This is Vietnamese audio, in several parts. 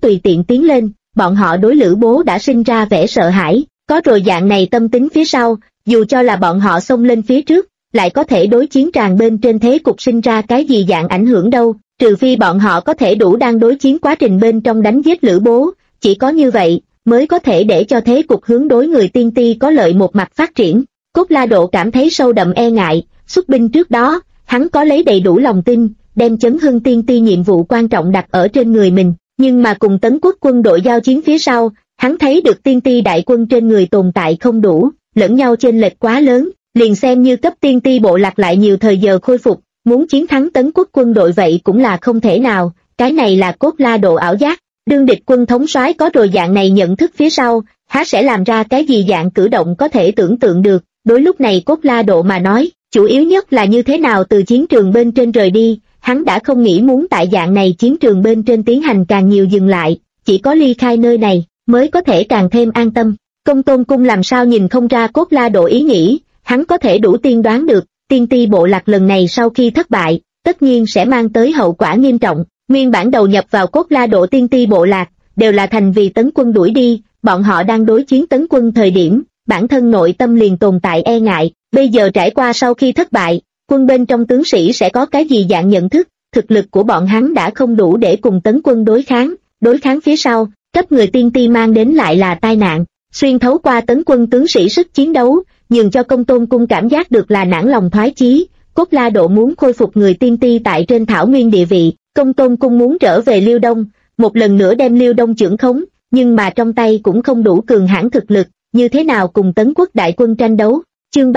tùy tiện tiến lên, bọn họ đối Lữ Bố đã sinh ra vẻ sợ hãi, có rồi dạng này tâm tính phía sau, dù cho là bọn họ xông lên phía trước, lại có thể đối chiến tràng bên trên thế cục sinh ra cái gì dạng ảnh hưởng đâu, trừ phi bọn họ có thể đủ đang đối chiến quá trình bên trong đánh giết Lữ Bố, chỉ có như vậy, mới có thể để cho thế cục hướng đối người tiên ti có lợi một mặt phát triển. Cốt La Độ cảm thấy sâu đậm e ngại, xuất binh trước đó, hắn có lấy đầy đủ lòng tin, đem chấn hưng tiên ti nhiệm vụ quan trọng đặt ở trên người mình, nhưng mà cùng Tấn Quốc quân đội giao chiến phía sau, hắn thấy được tiên ti đại quân trên người tồn tại không đủ, lẫn nhau chênh lệch quá lớn, liền xem như cấp tiên ti bộ lạc lại nhiều thời giờ khôi phục, muốn chiến thắng Tấn Quốc quân đội vậy cũng là không thể nào, cái này là Cốt La Độ ảo giác. Đương địch quân thống soái có rồi dạng này nhận thức phía sau, há sẽ làm ra cái gì dạng cử động có thể tưởng tượng được. Đối lúc này Cốt La Độ mà nói, chủ yếu nhất là như thế nào từ chiến trường bên trên rời đi, hắn đã không nghĩ muốn tại dạng này chiến trường bên trên tiến hành càng nhiều dừng lại, chỉ có ly khai nơi này, mới có thể càng thêm an tâm. Công Tôn Cung làm sao nhìn không ra Cốt La Độ ý nghĩ, hắn có thể đủ tiên đoán được, tiên ti bộ lạc lần này sau khi thất bại, tất nhiên sẽ mang tới hậu quả nghiêm trọng. Nguyên bản đầu nhập vào Cốt La Độ tiên ti bộ lạc, đều là thành vì Tấn quân đuổi đi, bọn họ đang đối chiến Tấn quân thời điểm, bản thân nội tâm liền tồn tại e ngại, bây giờ trải qua sau khi thất bại, quân bên trong tướng sĩ sẽ có cái gì dạng nhận thức, thực lực của bọn hắn đã không đủ để cùng Tấn quân đối kháng phía sau, cấp người tiên ti mang đến lại là tai nạn, xuyên thấu qua Tấn quân tướng sĩ sức chiến đấu, nhường cho Công Tôn Cung cảm giác được là nản lòng thoái chí. Cốt La Độ muốn khôi phục người tiên ti tại trên thảo nguyên địa vị, Công Tôn Cung muốn trở về Liêu Đông, một lần nữa đem Liêu Đông chưởng khống, nhưng mà trong tay cũng không đủ cường hãn thực lực, như thế nào cùng Tấn quốc đại quân tranh đấu. Chương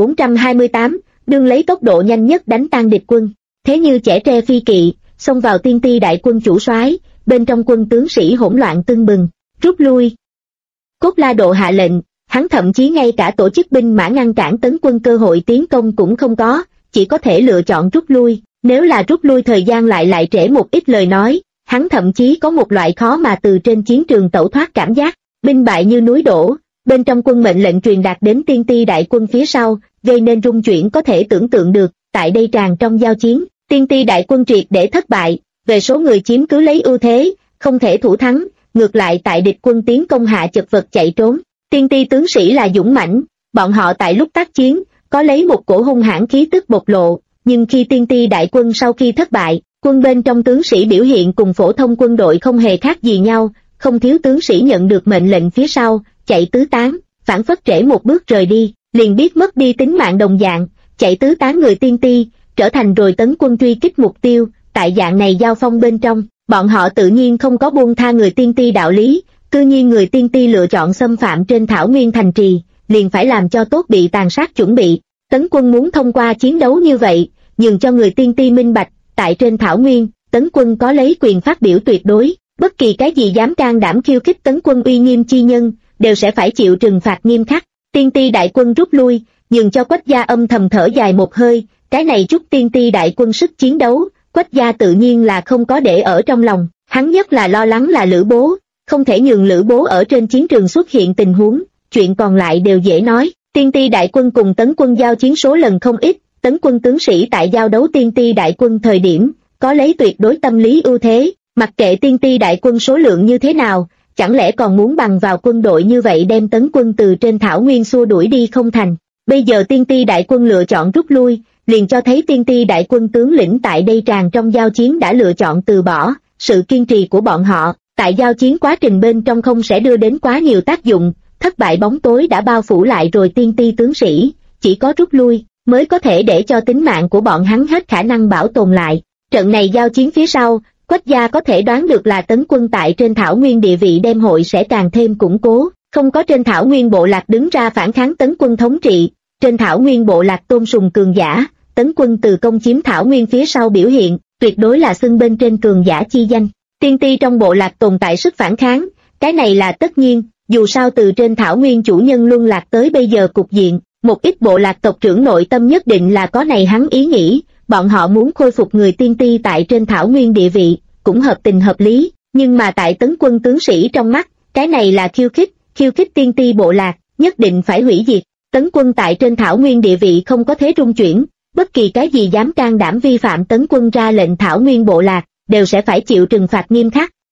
3428, đương lấy tốc độ nhanh nhất đánh tan địch quân, thế như trẻ tre phi kỵ, xông vào tiên ti đại quân chủ soái, bên trong quân tướng sĩ hỗn loạn tưng bừng, rút lui. Cốt La Độ hạ lệnh, hắn thậm chí ngay cả tổ chức binh mã ngăn cản Tấn quân cơ hội tiến công cũng không có, chỉ có thể lựa chọn rút lui. Nếu là rút lui thời gian lại trễ một ít lời nói, hắn thậm chí có một loại khó mà từ trên chiến trường tẩu thoát cảm giác, binh bại như núi đổ, bên trong quân mệnh lệnh truyền đạt đến tiên ti đại quân phía sau, gây nên rung chuyển có thể tưởng tượng được, tại đây tràn trong giao chiến, tiên ti đại quân triệt để thất bại, về số người chiếm cứ lấy ưu thế, không thể thủ thắng, ngược lại tại địch quân tiến công hạ chật vật chạy trốn. Tiên ti tướng sĩ là dũng mãnh, bọn họ tại lúc tác chiến, có lấy một cổ hung hãn khí tức bộc lộ, nhưng khi tiên ti đại quân sau khi thất bại, quân bên trong tướng sĩ biểu hiện cùng phổ thông quân đội không hề khác gì nhau, không thiếu tướng sĩ nhận được mệnh lệnh phía sau, chạy tứ tán, phản phất trễ một bước rời đi, liền biết mất đi tính mạng đồng dạng, chạy tứ tán người tiên ti, trở thành rồi Tấn quân truy kích mục tiêu, tại dạng này giao phong bên trong, bọn họ tự nhiên không có buông tha người tiên ti đạo lý, cư nhiên người tiên ti lựa chọn xâm phạm trên thảo nguyên thành trì, liền phải làm cho tốt bị tàn sát chuẩn bị. Tấn quân muốn thông qua chiến đấu như vậy, nhường cho người tiên ti minh bạch, tại trên thảo nguyên, Tấn quân có lấy quyền phát biểu tuyệt đối, bất kỳ cái gì dám can đảm khiêu khích Tấn quân uy nghiêm chi nhân, đều sẽ phải chịu trừng phạt nghiêm khắc. Tiên ti đại quân rút lui, nhường cho Quách gia âm thầm thở dài một hơi, cái này chút tiên ti đại quân sức chiến đấu, Quách gia tự nhiên là không có để ở trong lòng, hắn nhất là lo lắng là Lữ Bố, không thể nhường Lữ Bố ở trên chiến trường xuất hiện tình huống, chuyện còn lại đều dễ nói. Tiên ti đại quân cùng Tấn quân giao chiến số lần không ít, Tấn quân tướng sĩ tại giao đấu tiên ti đại quân thời điểm, có lấy tuyệt đối tâm lý ưu thế, mặc kệ tiên ti đại quân số lượng như thế nào, chẳng lẽ còn muốn bằng vào quân đội như vậy đem Tấn quân từ trên thảo nguyên xua đuổi đi không thành. Bây giờ tiên ti đại quân lựa chọn rút lui, liền cho thấy tiên ti đại quân tướng lĩnh tại đây tràn trong giao chiến đã lựa chọn từ bỏ, sự kiên trì của bọn họ, tại giao chiến quá trình bên trong không sẽ đưa đến quá nhiều tác dụng, thất bại bóng tối đã bao phủ lại rồi tiên ti tướng sĩ, chỉ có rút lui, mới có thể để cho tính mạng của bọn hắn hết khả năng bảo tồn lại. Trận này giao chiến phía sau, Quách gia có thể đoán được là Tấn quân tại trên thảo nguyên địa vị đem hội sẽ càng thêm củng cố, không có trên thảo nguyên bộ lạc đứng ra phản kháng Tấn quân thống trị, trên thảo nguyên bộ lạc tôn sùng cường giả, Tấn quân từ công chiếm thảo nguyên phía sau biểu hiện, tuyệt đối là xưng bên trên cường giả chi danh. Tiên ti trong bộ lạc tồn tại sức phản kháng, cái này là tất nhiên, dù sao từ trên thảo nguyên chủ nhân luân lạc tới bây giờ cục diện, một ít bộ lạc tộc trưởng nội tâm nhất định là có này hắn ý nghĩ, bọn họ muốn khôi phục người tiên ti tại trên thảo nguyên địa vị, cũng hợp tình hợp lý, nhưng mà tại Tấn quân tướng sĩ trong mắt, cái này là khiêu khích tiên ti bộ lạc, nhất định phải hủy diệt. Tấn quân tại trên thảo nguyên địa vị không có thế rung chuyển, bất kỳ cái gì dám can đảm vi phạm Tấn quân ra lệnh thảo nguyên bộ lạc, đều sẽ phải chịu trừng phạt nghiêm khắc.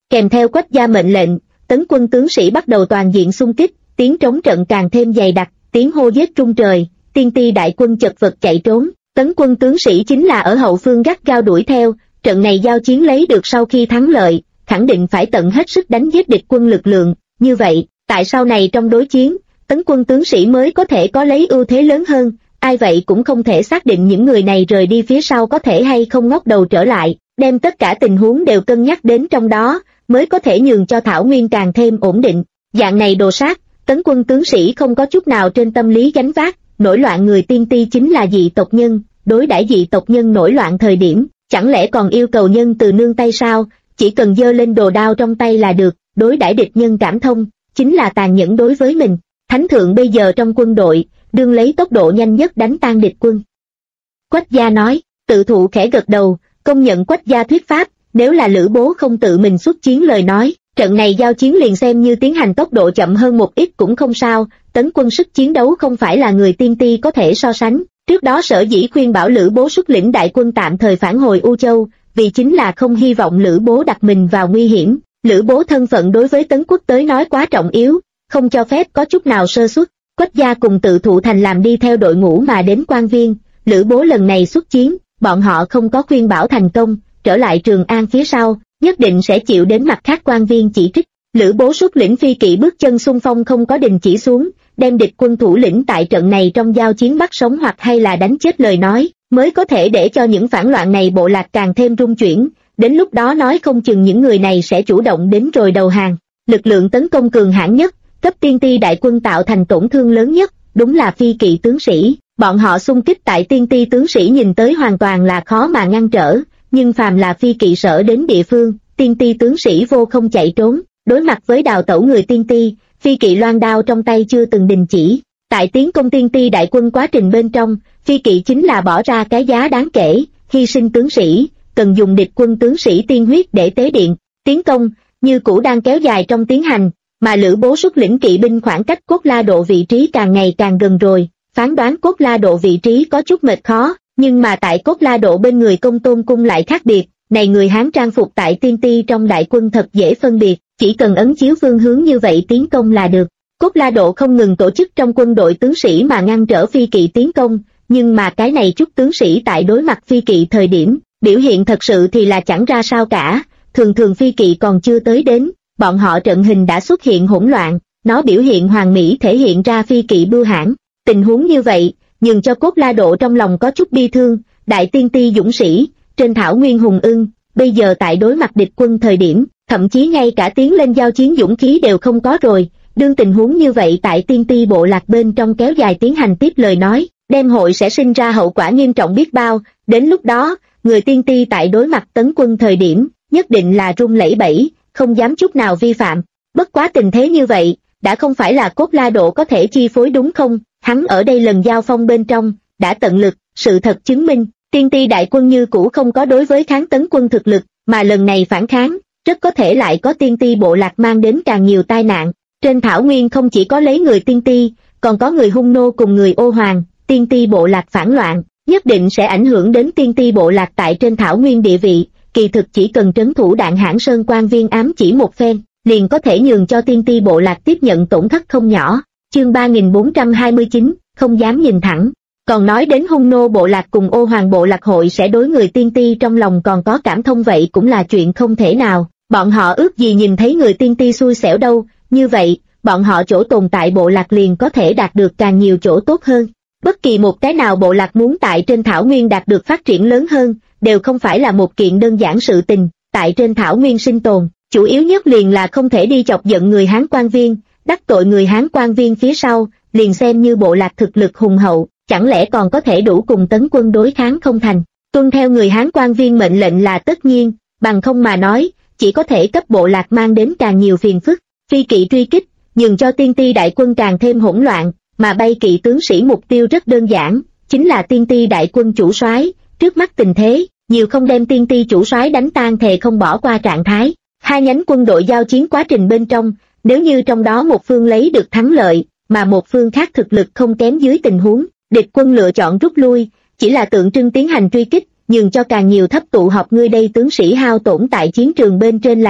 Kèm theo Quách Gia mệnh lệnh, tấn quân tướng sĩ bắt đầu toàn diện xung kích, tiếng trống trận càng thêm dày đặc, tiếng hô giết trung trời, tiên ti đại quân chật vật chạy trốn, tấn quân tướng sĩ chính là ở hậu phương gắt gao đuổi theo, trận này giao chiến lấy được sau khi thắng lợi, khẳng định phải tận hết sức đánh giết địch quân lực lượng, như vậy, tại sau này trong đối chiến, tấn quân tướng sĩ mới có thể có lấy ưu thế lớn hơn, ai vậy cũng không thể xác định những người này rời đi phía sau có thể hay không ngóc đầu trở lại, đem tất cả tình huống đều cân nhắc đến trong đó, mới có thể nhường cho Thảo Nguyên càng thêm ổn định. Dạng này đồ sát, tấn quân tướng sĩ không có chút nào trên tâm lý gánh vác, nổi loạn người tiên ti chính là dị tộc nhân, đối đãi dị tộc nhân nổi loạn thời điểm, chẳng lẽ còn yêu cầu nhân từ nương tay sao, chỉ cần giơ lên đồ đao trong tay là được, đối đãi địch nhân cảm thông, chính là tàn nhẫn đối với mình. Thánh thượng bây giờ trong quân đội, đương lấy tốc độ nhanh nhất đánh tan địch quân. Quách Gia nói, Tự Thụ khẽ gật đầu, công nhận Quách Gia thuyết pháp, nếu là Lữ Bố không tự mình xuất chiến lời nói, trận này giao chiến liền xem như tiến hành tốc độ chậm hơn một ít cũng không sao, tấn quân sức chiến đấu không phải là người tiên ti có thể so sánh. Trước đó Sở Dĩ khuyên bảo Lữ Bố xuất lĩnh đại quân tạm thời phản hồi U Châu, vì chính là không hy vọng Lữ Bố đặt mình vào nguy hiểm. Lữ Bố thân phận đối với Tấn Quốc tới nói quá trọng yếu, không cho phép có chút nào sơ suất. Quách Gia cùng Tự Thụ thành làm đi theo đội ngũ mà đến Quan Viên, Lữ Bố lần này xuất chiến, bọn họ không có khuyên bảo thành công, trở lại Trường An phía sau, nhất định sẽ chịu đến mặt khác quan viên chỉ trích. Lữ Bố xuất lĩnh phi kỵ bước chân xung phong không có đình chỉ xuống, đem địch quân thủ lĩnh tại trận này trong giao chiến bắt sống hoặc hay là đánh chết lời nói, mới có thể để cho những phản loạn này bộ lạc càng thêm rung chuyển, đến lúc đó nói không chừng những người này sẽ chủ động đến rồi đầu hàng. Lực lượng tấn công cường hãn nhất, cấp tiên ti đại quân tạo thành tổn thương lớn nhất, đúng là phi kỵ tướng sĩ, bọn họ xung kích tại tiên ti tướng sĩ nhìn tới hoàn toàn là khó mà ngăn trở, nhưng phàm là phi kỵ sở đến địa phương, tiên ti tướng sĩ vô không chạy trốn, đối mặt với đào tẩu người tiên ti, phi kỵ loan đao trong tay chưa từng đình chỉ. Tại tiến công tiên ti đại quân quá trình bên trong, phi kỵ chính là bỏ ra cái giá đáng kể, hy sinh tướng sĩ, cần dùng địch quân tướng sĩ tiên huyết để tế điện. Tiến công, như cũ đang kéo dài trong tiến hành, mà Lữ Bố xuất lĩnh kỵ binh khoảng cách Cốt La Độ vị trí càng ngày càng gần rồi, phán đoán Cốt La Độ vị trí có chút mệt khó, nhưng mà tại Cốt La Độ bên người Công Tôn Cung lại khác biệt, này người Hán trang phục tại tiên ti trong đại quân thật dễ phân biệt, chỉ cần ấn chiếu phương hướng như vậy tiến công là được. Cốt La Độ không ngừng tổ chức trong quân đội tướng sĩ mà ngăn trở phi kỵ tiến công, nhưng mà cái này chút tướng sĩ tại đối mặt phi kỵ thời điểm, biểu hiện thật sự thì là chẳng ra sao cả, thường thường phi kỵ còn chưa tới đến, bọn họ trận hình đã xuất hiện hỗn loạn, nó biểu hiện hoàn mỹ thể hiện ra phi kỵ bưu hãn. Tình huống như vậy, nhường cho Cốt La Độ trong lòng có chút bi thương, đại tiên ti dũng sĩ, trên thảo nguyên hùng ưng, bây giờ tại đối mặt địch quân thời điểm, thậm chí ngay cả tiến lên giao chiến dũng khí đều không có rồi. Đương tình huống như vậy tại tiên ti bộ lạc bên trong kéo dài tiến hành tiếp lời nói, đem hội sẽ sinh ra hậu quả nghiêm trọng biết bao, đến lúc đó, người tiên ti tại đối mặt tấn quân thời điểm, nhất định là run lẩy bẩy, không dám chút nào vi phạm. Bất quá tình thế như vậy, đã không phải là Cốt La Độ có thể chi phối đúng không, hắn ở đây lần giao phong bên trong, đã tận lực, sự thật chứng minh, tiên ti đại quân như cũ không có đối với kháng tấn quân thực lực, mà lần này phản kháng, rất có thể lại có tiên ti bộ lạc mang đến càng nhiều tai nạn. Trên thảo nguyên không chỉ có lấy người tiên ti, còn có người hung nô cùng người ô hoàng, tiên ti bộ lạc phản loạn, nhất định sẽ ảnh hưởng đến tiên ti bộ lạc tại trên thảo nguyên địa vị, kỳ thực chỉ cần trấn thủ Đạn Hãn Sơn quan viên ám chỉ một phen, liền có thể nhường cho tiên ti bộ lạc tiếp nhận tổn thất không nhỏ. Chương 3429, không dám nhìn thẳng. Còn nói đến hung nô bộ lạc cùng ô hoàng bộ lạc hội sẽ đối người tiên ti trong lòng còn có cảm thông vậy cũng là chuyện không thể nào, bọn họ ước gì nhìn thấy người tiên ti xui xẻo đâu, như vậy, bọn họ chỗ tồn tại bộ lạc liền có thể đạt được càng nhiều chỗ tốt hơn. Bất kỳ một cái nào bộ lạc muốn tại trên thảo nguyên đạt được phát triển lớn hơn, đều không phải là một kiện đơn giản sự tình, tại trên thảo nguyên sinh tồn, chủ yếu nhất liền là không thể đi chọc giận người Hán quan viên, đắc tội người Hán quan viên phía sau, liền xem như bộ lạc thực lực hùng hậu, chẳng lẽ còn có thể đủ cùng tấn quân đối kháng không thành. Tuân theo người Hán quan viên mệnh lệnh là tất nhiên, bằng không mà nói, chỉ có thể cấp bộ lạc mang đến càng nhiều phiền phức. Phi kỵ truy kích, nhường cho tiên ti đại quân càng thêm hỗn loạn, mà bay kỵ tướng sĩ mục tiêu rất đơn giản, chính là tiên ti đại quân chủ soái. Trước mắt tình thế, nhiều không đem tiên ti chủ soái đánh tan thề không bỏ qua trạng thái. Hai nhánh quân đội giao chiến quá trình bên trong, nếu như trong đó một phương lấy được thắng lợi, mà một phương khác thực lực không kém dưới tình huống, địch quân lựa chọn rút lui, chỉ là tượng trưng tiến hành truy kích, nhường cho càng nhiều thấp tụ họp ngươi đây tướng sĩ hao tổn tại chiến trường bên trên là được.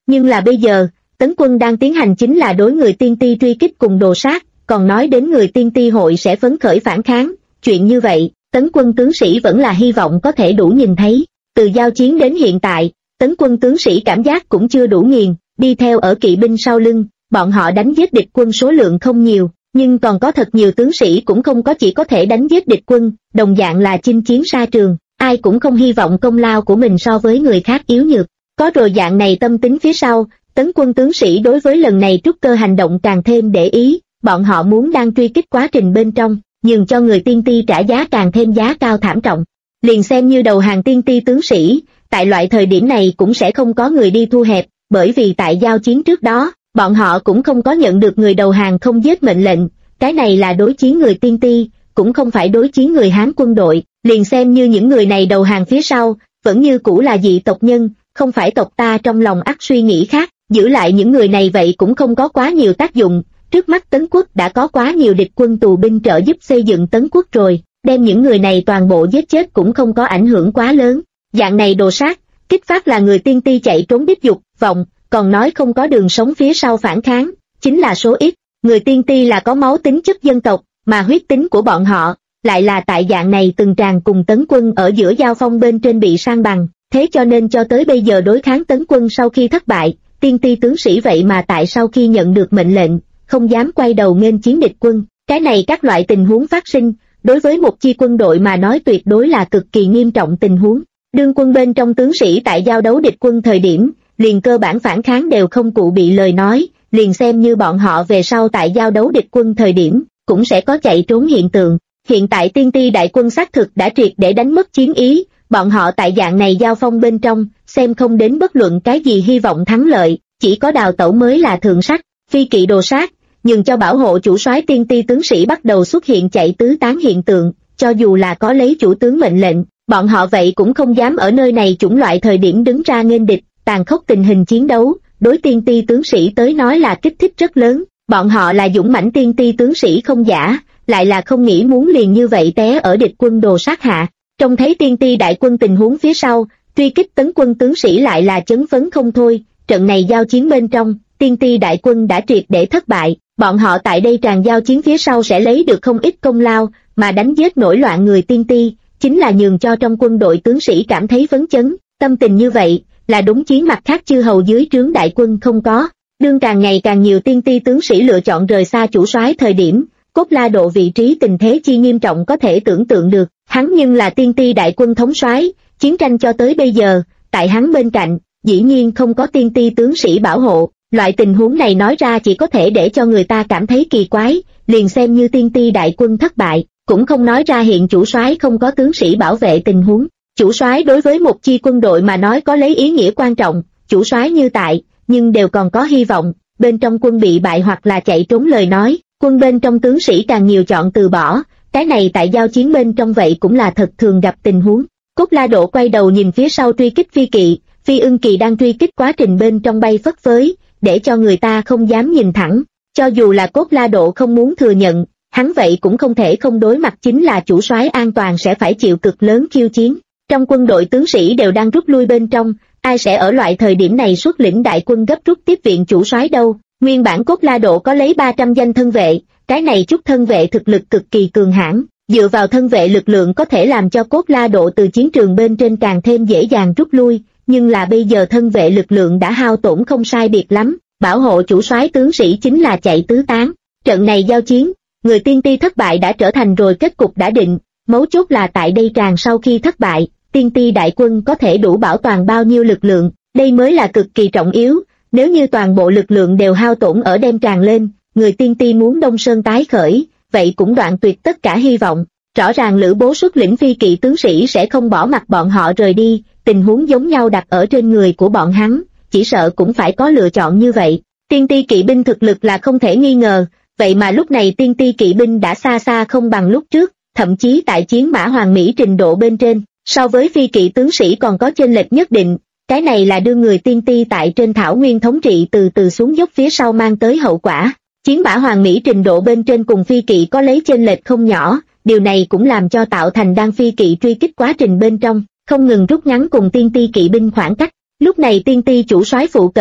Nhưng là bây giờ, Tấn quân đang tiến hành chính là đối người tiên ti truy kích cùng đồ sát, còn nói đến người tiên ti hội sẽ phấn khởi phản kháng, chuyện như vậy, Tấn quân tướng sĩ vẫn là hy vọng có thể đủ nhìn thấy. Từ giao chiến đến hiện tại, Tấn quân tướng sĩ cảm giác cũng chưa đủ nghiền, đi theo ở kỵ binh sau lưng, bọn họ đánh giết địch quân số lượng không nhiều, nhưng còn có thật nhiều tướng sĩ cũng không có chỉ có thể đánh giết địch quân, đồng dạng là chinh chiến xa trường, ai cũng không hy vọng công lao của mình so với người khác yếu nhược. Có rồi dạng này tâm tính phía sau, Tấn quân tướng sĩ đối với lần này trúc cơ hành động càng thêm để ý, bọn họ muốn đang truy kích quá trình bên trong, nhường cho người tiên ti trả giá càng thêm giá cao thảm trọng. Liền xem như đầu hàng tiên ti tướng sĩ, tại loại thời điểm này cũng sẽ không có người đi thu hẹp, bởi vì tại giao chiến trước đó, bọn họ cũng không có nhận được người đầu hàng không giết mệnh lệnh, cái này là đối chiến người tiên ti, cũng không phải đối chiến người Hán quân đội, liền xem như những người này đầu hàng phía sau, vẫn như cũ là dị tộc nhân, không phải tộc ta trong lòng ắt suy nghĩ khác, giữ lại những người này vậy cũng không có quá nhiều tác dụng, trước mắt Tấn quốc đã có quá nhiều địch quân tù binh trợ giúp xây dựng Tấn quốc rồi, đem những người này toàn bộ giết chết cũng không có ảnh hưởng quá lớn, dạng này đồ sát, kích phát là người tiên ti chạy trốn đích dục, vọng, còn nói không có đường sống phía sau phản kháng, chính là số ít, người tiên ti là có máu tính chất dân tộc, mà huyết tính của bọn họ, lại là tại dạng này từng tràn cùng Tấn quân ở giữa giao phong bên trên bị san bằng, thế cho nên cho tới bây giờ đối kháng Tấn quân sau khi thất bại, tiên ti tướng sĩ vậy mà tại sau khi nhận được mệnh lệnh, không dám quay đầu nghênh chiến địch quân, cái này các loại tình huống phát sinh, đối với một chi quân đội mà nói tuyệt đối là cực kỳ nghiêm trọng tình huống, đương quân bên trong tướng sĩ tại giao đấu địch quân thời điểm, liền cơ bản phản kháng đều không cụ bị lời nói, liền xem như bọn họ về sau tại giao đấu địch quân thời điểm, cũng sẽ có chạy trốn hiện tượng. Hiện tại tiên ti đại quân xác thực đã triệt để đánh mất chiến ý, bọn họ tại dạng này giao phong bên trong, xem không đến bất luận cái gì hy vọng thắng lợi, chỉ có đào tẩu mới là thượng sách, phi kỵ đồ sát, nhưng cho bảo hộ chủ soái tiên ti tướng sĩ bắt đầu xuất hiện chạy tứ tán hiện tượng, cho dù là có lấy chủ tướng mệnh lệnh, bọn họ vậy cũng không dám ở nơi này chủng loại thời điểm đứng ra nghênh địch, tàn khốc tình hình chiến đấu, đối tiên ti tướng sĩ tới nói là kích thích rất lớn, bọn họ là dũng mãnh tiên ti tướng sĩ không giả, lại là không nghĩ muốn liền như vậy té ở địch quân đồ sát hạ. Trông thấy tiên ti đại quân tình huống phía sau, truy kích Tấn quân tướng sĩ lại là chấn phấn không thôi, trận này giao chiến bên trong, tiên ti đại quân đã triệt để thất bại, bọn họ tại đây tràn giao chiến phía sau sẽ lấy được không ít công lao, mà đánh giết nổi loạn người tiên ti, chính là nhường cho trong quân đội tướng sĩ cảm thấy phấn chấn, tâm tình như vậy, là đúng chiến mặt khác chư hầu dưới trướng đại quân không có. Đương càng ngày càng nhiều tiên ti tướng sĩ lựa chọn rời xa chủ soái thời điểm, Cốt La Độ vị trí tình thế chi nghiêm trọng có thể tưởng tượng được, hắn nhưng là tiên ti đại quân thống soái, chiến tranh cho tới bây giờ, tại hắn bên cạnh, dĩ nhiên không có tiên ti tướng sĩ bảo hộ, loại tình huống này nói ra chỉ có thể để cho người ta cảm thấy kỳ quái, liền xem như tiên ti đại quân thất bại, cũng không nói ra hiện chủ soái không có tướng sĩ bảo vệ tình huống. Chủ soái đối với một chi quân đội mà nói có lấy ý nghĩa quan trọng, chủ soái như tại, nhưng đều còn có hy vọng, bên trong quân bị bại hoặc là chạy trốn lời nói, quân bên trong tướng sĩ càng nhiều chọn từ bỏ, cái này tại giao chiến bên trong vậy cũng là thật thường gặp tình huống. Cốt La Độ quay đầu nhìn phía sau truy kích phi kỵ, Phi Ưng Kỳ đang truy kích quá trình bên trong bay phất phới, để cho người ta không dám nhìn thẳng, cho dù là Cốt La Độ không muốn thừa nhận, hắn vậy cũng không thể không đối mặt chính là chủ soái an toàn sẽ phải chịu cực lớn khiêu chiến. Trong quân đội tướng sĩ đều đang rút lui bên trong, ai sẽ ở loại thời điểm này xuất lĩnh đại quân gấp rút tiếp viện chủ soái đâu? Nguyên bản Cốt La Độ có lấy 300 danh thân vệ, cái này chút thân vệ thực lực cực kỳ cường hãn, dựa vào thân vệ lực lượng có thể làm cho Cốt La Độ từ chiến trường bên trên càng thêm dễ dàng rút lui, nhưng là bây giờ thân vệ lực lượng đã hao tổn không sai biệt lắm, bảo hộ chủ soái tướng sĩ chính là chạy tứ tán. Trận này giao chiến, người tiên ti thất bại đã trở thành rồi kết cục đã định, mấu chốt là tại đây tràn sau khi thất bại, tiên ti đại quân có thể đủ bảo toàn bao nhiêu lực lượng, đây mới là cực kỳ trọng yếu, nếu như toàn bộ lực lượng đều hao tổn ở đem tràn lên, người tiên ti muốn Đông Sơn tái khởi, vậy cũng đoạn tuyệt tất cả hy vọng. Rõ ràng Lữ Bố xuất lĩnh phi kỵ tướng sĩ sẽ không bỏ mặc bọn họ rời đi, tình huống giống nhau đặt ở trên người của bọn hắn, chỉ sợ cũng phải có lựa chọn như vậy. Tiên ti kỵ binh thực lực là không thể nghi ngờ, vậy mà lúc này tiên ti kỵ binh đã xa xa không bằng lúc trước, thậm chí tại chiến mã hoàng mỹ trình độ bên trên, so với phi kỵ tướng sĩ còn có chênh lệch nhất định, cái này là đưa người tiên ti tại trên thảo nguyên thống trị từ từ xuống dốc phía sau mang tới hậu quả. Chiến mã hoàng mỹ trình độ bên trên cùng phi kỵ có lấy chênh lệch không nhỏ, điều này cũng làm cho tạo thành đang phi kỵ truy kích quá trình bên trong, không ngừng rút ngắn cùng tiên ti kỵ binh khoảng cách. Lúc này tiên ti chủ soái phụ cận,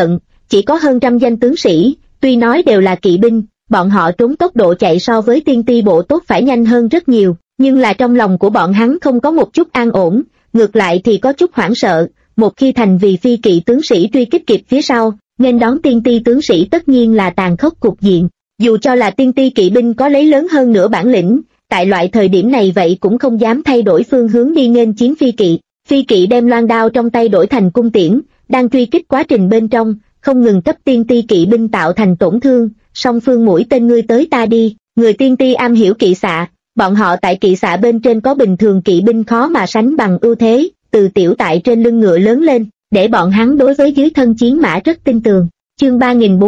chỉ có hơn trăm danh tướng sĩ, tuy nói đều là kỵ binh, bọn họ trốn tốc độ chạy so với tiên ti bộ tốt phải nhanh hơn rất nhiều, nhưng là trong lòng của bọn hắn không có một chút an ổn, ngược lại thì có chút hoảng sợ, một khi thành vì phi kỵ tướng sĩ truy kích kịp phía sau, nên đón tiên ti tướng sĩ tất nhiên là tàn khốc cục diện. Dù cho là tiên ti kỵ binh có lấy lớn hơn nữa bản lĩnh, tại loại thời điểm này vậy cũng không dám thay đổi phương hướng đi nghênh chiến phi kỵ. Phi kỵ đem loan đao trong tay đổi thành cung tiễn, đang truy kích quá trình bên trong, không ngừng cấp tiên ti kỵ binh tạo thành tổn thương, song phương mũi tên ngươi tới ta đi, người tiên ti am hiểu kỵ xạ, bọn họ tại kỵ xạ bên trên có bình thường kỵ binh khó mà sánh bằng ưu thế, từ tiểu tại trên lưng ngựa lớn lên, để bọn hắn đối với dưới thân chiến mã rất tin tường. Chương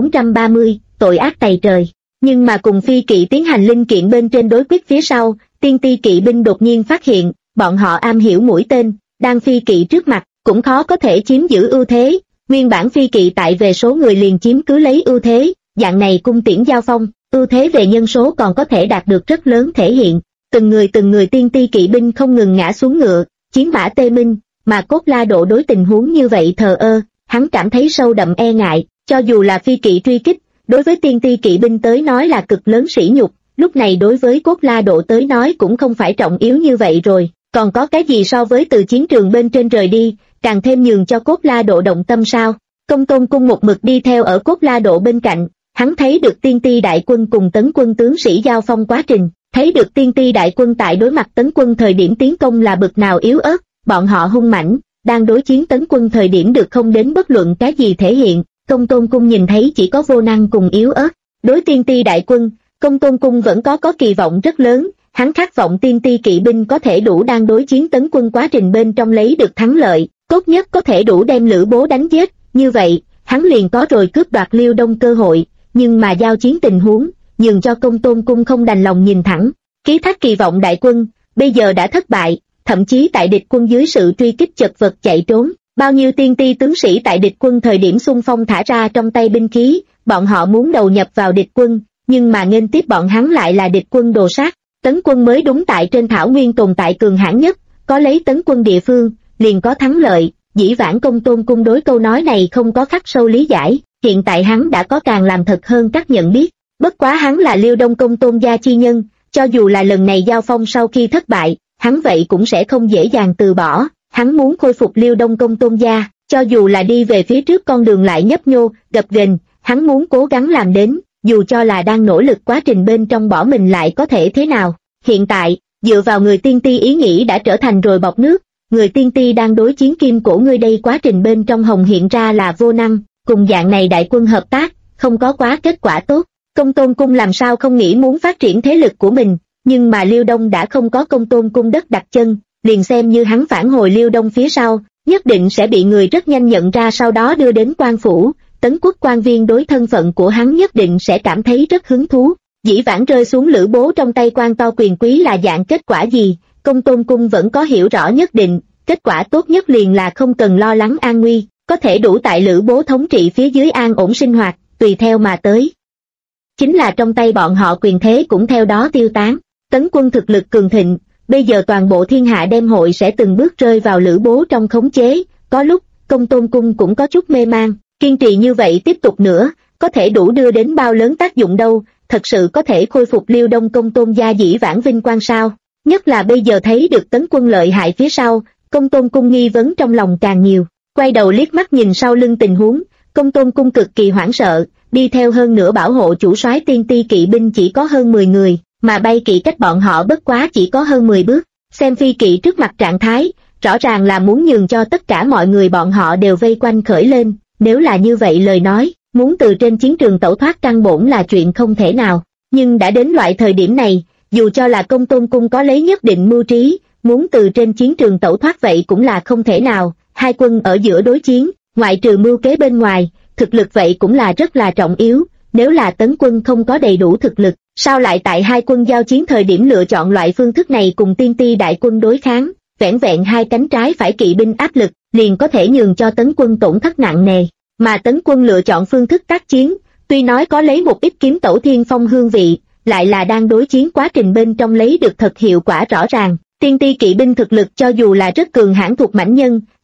3430, tội ác tày trời. Nhưng mà cùng phi kỵ tiến hành linh kiện bên trên đối quyết phía sau, tiên ti kỵ binh đột nhiên phát hiện, bọn họ am hiểu mũi tên, đang phi kỵ trước mặt, cũng khó có thể chiếm giữ ưu thế, nguyên bản phi kỵ tại về số người liền chiếm cứ lấy ưu thế, dạng này cung tiễn giao phong, ưu thế về nhân số còn có thể đạt được rất lớn thể hiện, từng người tiên ti kỵ binh không ngừng ngã xuống ngựa, chiến mã tê minh, mà Cốt La Độ đối tình huống như vậy thờ ơ, hắn cảm thấy sâu đậm e ngại, cho dù là phi kỵ truy kích, đối với tiên ti kỵ binh tới nói là cực lớn sỉ nhục, lúc này đối với Cốt La Độ tới nói cũng không phải trọng yếu như vậy rồi, còn có cái gì so với từ chiến trường bên trên rời đi, càng thêm nhường cho Cốt La Độ động tâm sao? Công Tôn Cung một mực đi theo ở Cốt La Độ bên cạnh, hắn thấy được tiên ti đại quân cùng tấn quân tướng sĩ giao phong quá trình, thấy được tiên ti đại quân tại đối mặt tấn quân thời điểm tiến công là bực nào yếu ớt, bọn họ hung mãnh, đang đối chiến tấn quân thời điểm được không đến bất luận cái gì thể hiện. Công Tôn Cung nhìn thấy chỉ có vô năng cùng yếu ớt, đối tiên ti đại quân, Công Tôn Cung vẫn có kỳ vọng rất lớn, hắn khát vọng tiên ti kỵ binh có thể đủ đang đối chiến tấn quân quá trình bên trong lấy được thắng lợi, tốt nhất có thể đủ đem Lữ Bố đánh giết, như vậy, hắn liền có rồi cướp đoạt Liêu Đông cơ hội, nhưng mà giao chiến tình huống, nhường cho Công Tôn Cung không đành lòng nhìn thẳng, ký thác kỳ vọng đại quân, bây giờ đã thất bại, thậm chí tại địch quân dưới sự truy kích chật vật chạy trốn. Bao nhiêu tiên ti tướng sĩ tại địch quân thời điểm xung phong thả ra trong tay binh khí, bọn họ muốn đầu nhập vào địch quân, nhưng mà nghênh tiếp bọn hắn lại là địch quân đồ sát. Tấn quân mới đúng tại trên thảo nguyên tồn tại cường hãn nhất, có lấy tấn quân địa phương, liền có thắng lợi. Dĩ vãng Công Tôn Cung đối câu nói này không có khắc sâu lý giải, hiện tại hắn đã có càng làm thật hơn các nhận biết. Bất quá hắn là Liêu Đông Công Tôn gia chi nhân, cho dù là lần này giao phong sau khi thất bại, hắn vậy cũng sẽ không dễ dàng từ bỏ. Hắn muốn khôi phục Liêu Đông Công Tôn gia, cho dù là đi về phía trước con đường lại nhấp nhô, gập ghềnh, hắn muốn cố gắng làm đến, dù cho là đang nỗ lực quá trình bên trong bỏ mình lại có thể thế nào. Hiện tại, dựa vào người tiên ti ý nghĩ đã trở thành rồi bọt nước, người tiên ti đang đối chiến kim cổ ngươi đây quá trình bên trong hồng hiện ra là vô năng, cùng dạng này đại quân hợp tác, không có quá kết quả tốt. Công Tôn Cung làm sao không nghĩ muốn phát triển thế lực của mình, nhưng mà Liêu Đông đã không có Công Tôn Cung đất đặt chân, liền xem như hắn phản hồi Liêu Đông phía sau, nhất định sẽ bị người rất nhanh nhận ra sau đó đưa đến quan phủ, Tấn Quốc quan viên đối thân phận của hắn nhất định sẽ cảm thấy rất hứng thú. Dĩ vãng rơi xuống Lữ Bố trong tay quan to quyền quý là dạng kết quả gì, Công Tôn Cung vẫn có hiểu rõ nhất định, kết quả tốt nhất liền là không cần lo lắng an nguy, có thể đủ tại Lữ Bố thống trị phía dưới an ổn sinh hoạt, tùy theo mà tới. Chính là trong tay bọn họ quyền thế cũng theo đó tiêu tán, Tấn quân thực lực cường thịnh, bây giờ toàn bộ thiên hạ đem hội sẽ từng bước rơi vào Lữ Bố trong khống chế, có lúc, Công Tôn Cung cũng có chút mê man, kiên trì như vậy tiếp tục nữa, có thể đủ đưa đến bao lớn tác dụng đâu, thật sự có thể khôi phục Liêu Đông Công Tôn gia dĩ vãng vinh quang sao, nhất là bây giờ thấy được Tấn quân lợi hại phía sau, Công Tôn Cung nghi vấn trong lòng càng nhiều, quay đầu liếc mắt nhìn sau lưng tình huống, Công Tôn Cung cực kỳ hoảng sợ, đi theo hơn nửa bảo hộ chủ soái tiên ti kỵ binh chỉ có hơn 10 người, mà bay kỵ cách bọn họ bất quá chỉ có hơn 10 bước, xem phi kỵ trước mặt trạng thái, rõ ràng là muốn nhường cho tất cả mọi người bọn họ đều vây quanh khởi lên, nếu là như vậy lời nói, muốn từ trên chiến trường tẩu thoát căn bổn là chuyện không thể nào, nhưng đã đến loại thời điểm này, dù cho là Công Tôn Cung có lấy nhất định mưu trí, muốn từ trên chiến trường tẩu thoát vậy cũng là không thể nào, hai quân ở giữa đối chiến, ngoại trừ mưu kế bên ngoài, thực lực vậy cũng là rất là trọng yếu, nếu là Tấn quân không có đầy đủ thực lực, sao lại tại hai quân giao chiến thời điểm lựa chọn loại phương thức này cùng tiên ti đại quân đối kháng, vẻn vẹn hai cánh trái phải kỵ binh áp lực, liền có thể nhường cho Tấn quân tổn thất nặng nề, mà Tấn quân lựa chọn phương thức tác chiến, tuy nói có lấy một ít kiếm tẩu thiên phong hương vị, lại là đang đối chiến quá trình bên trong lấy được thật hiệu quả rõ ràng. Tiên ti kỵ binh thực lực cho dù là rất cường hãn thuộc mãnh nhân,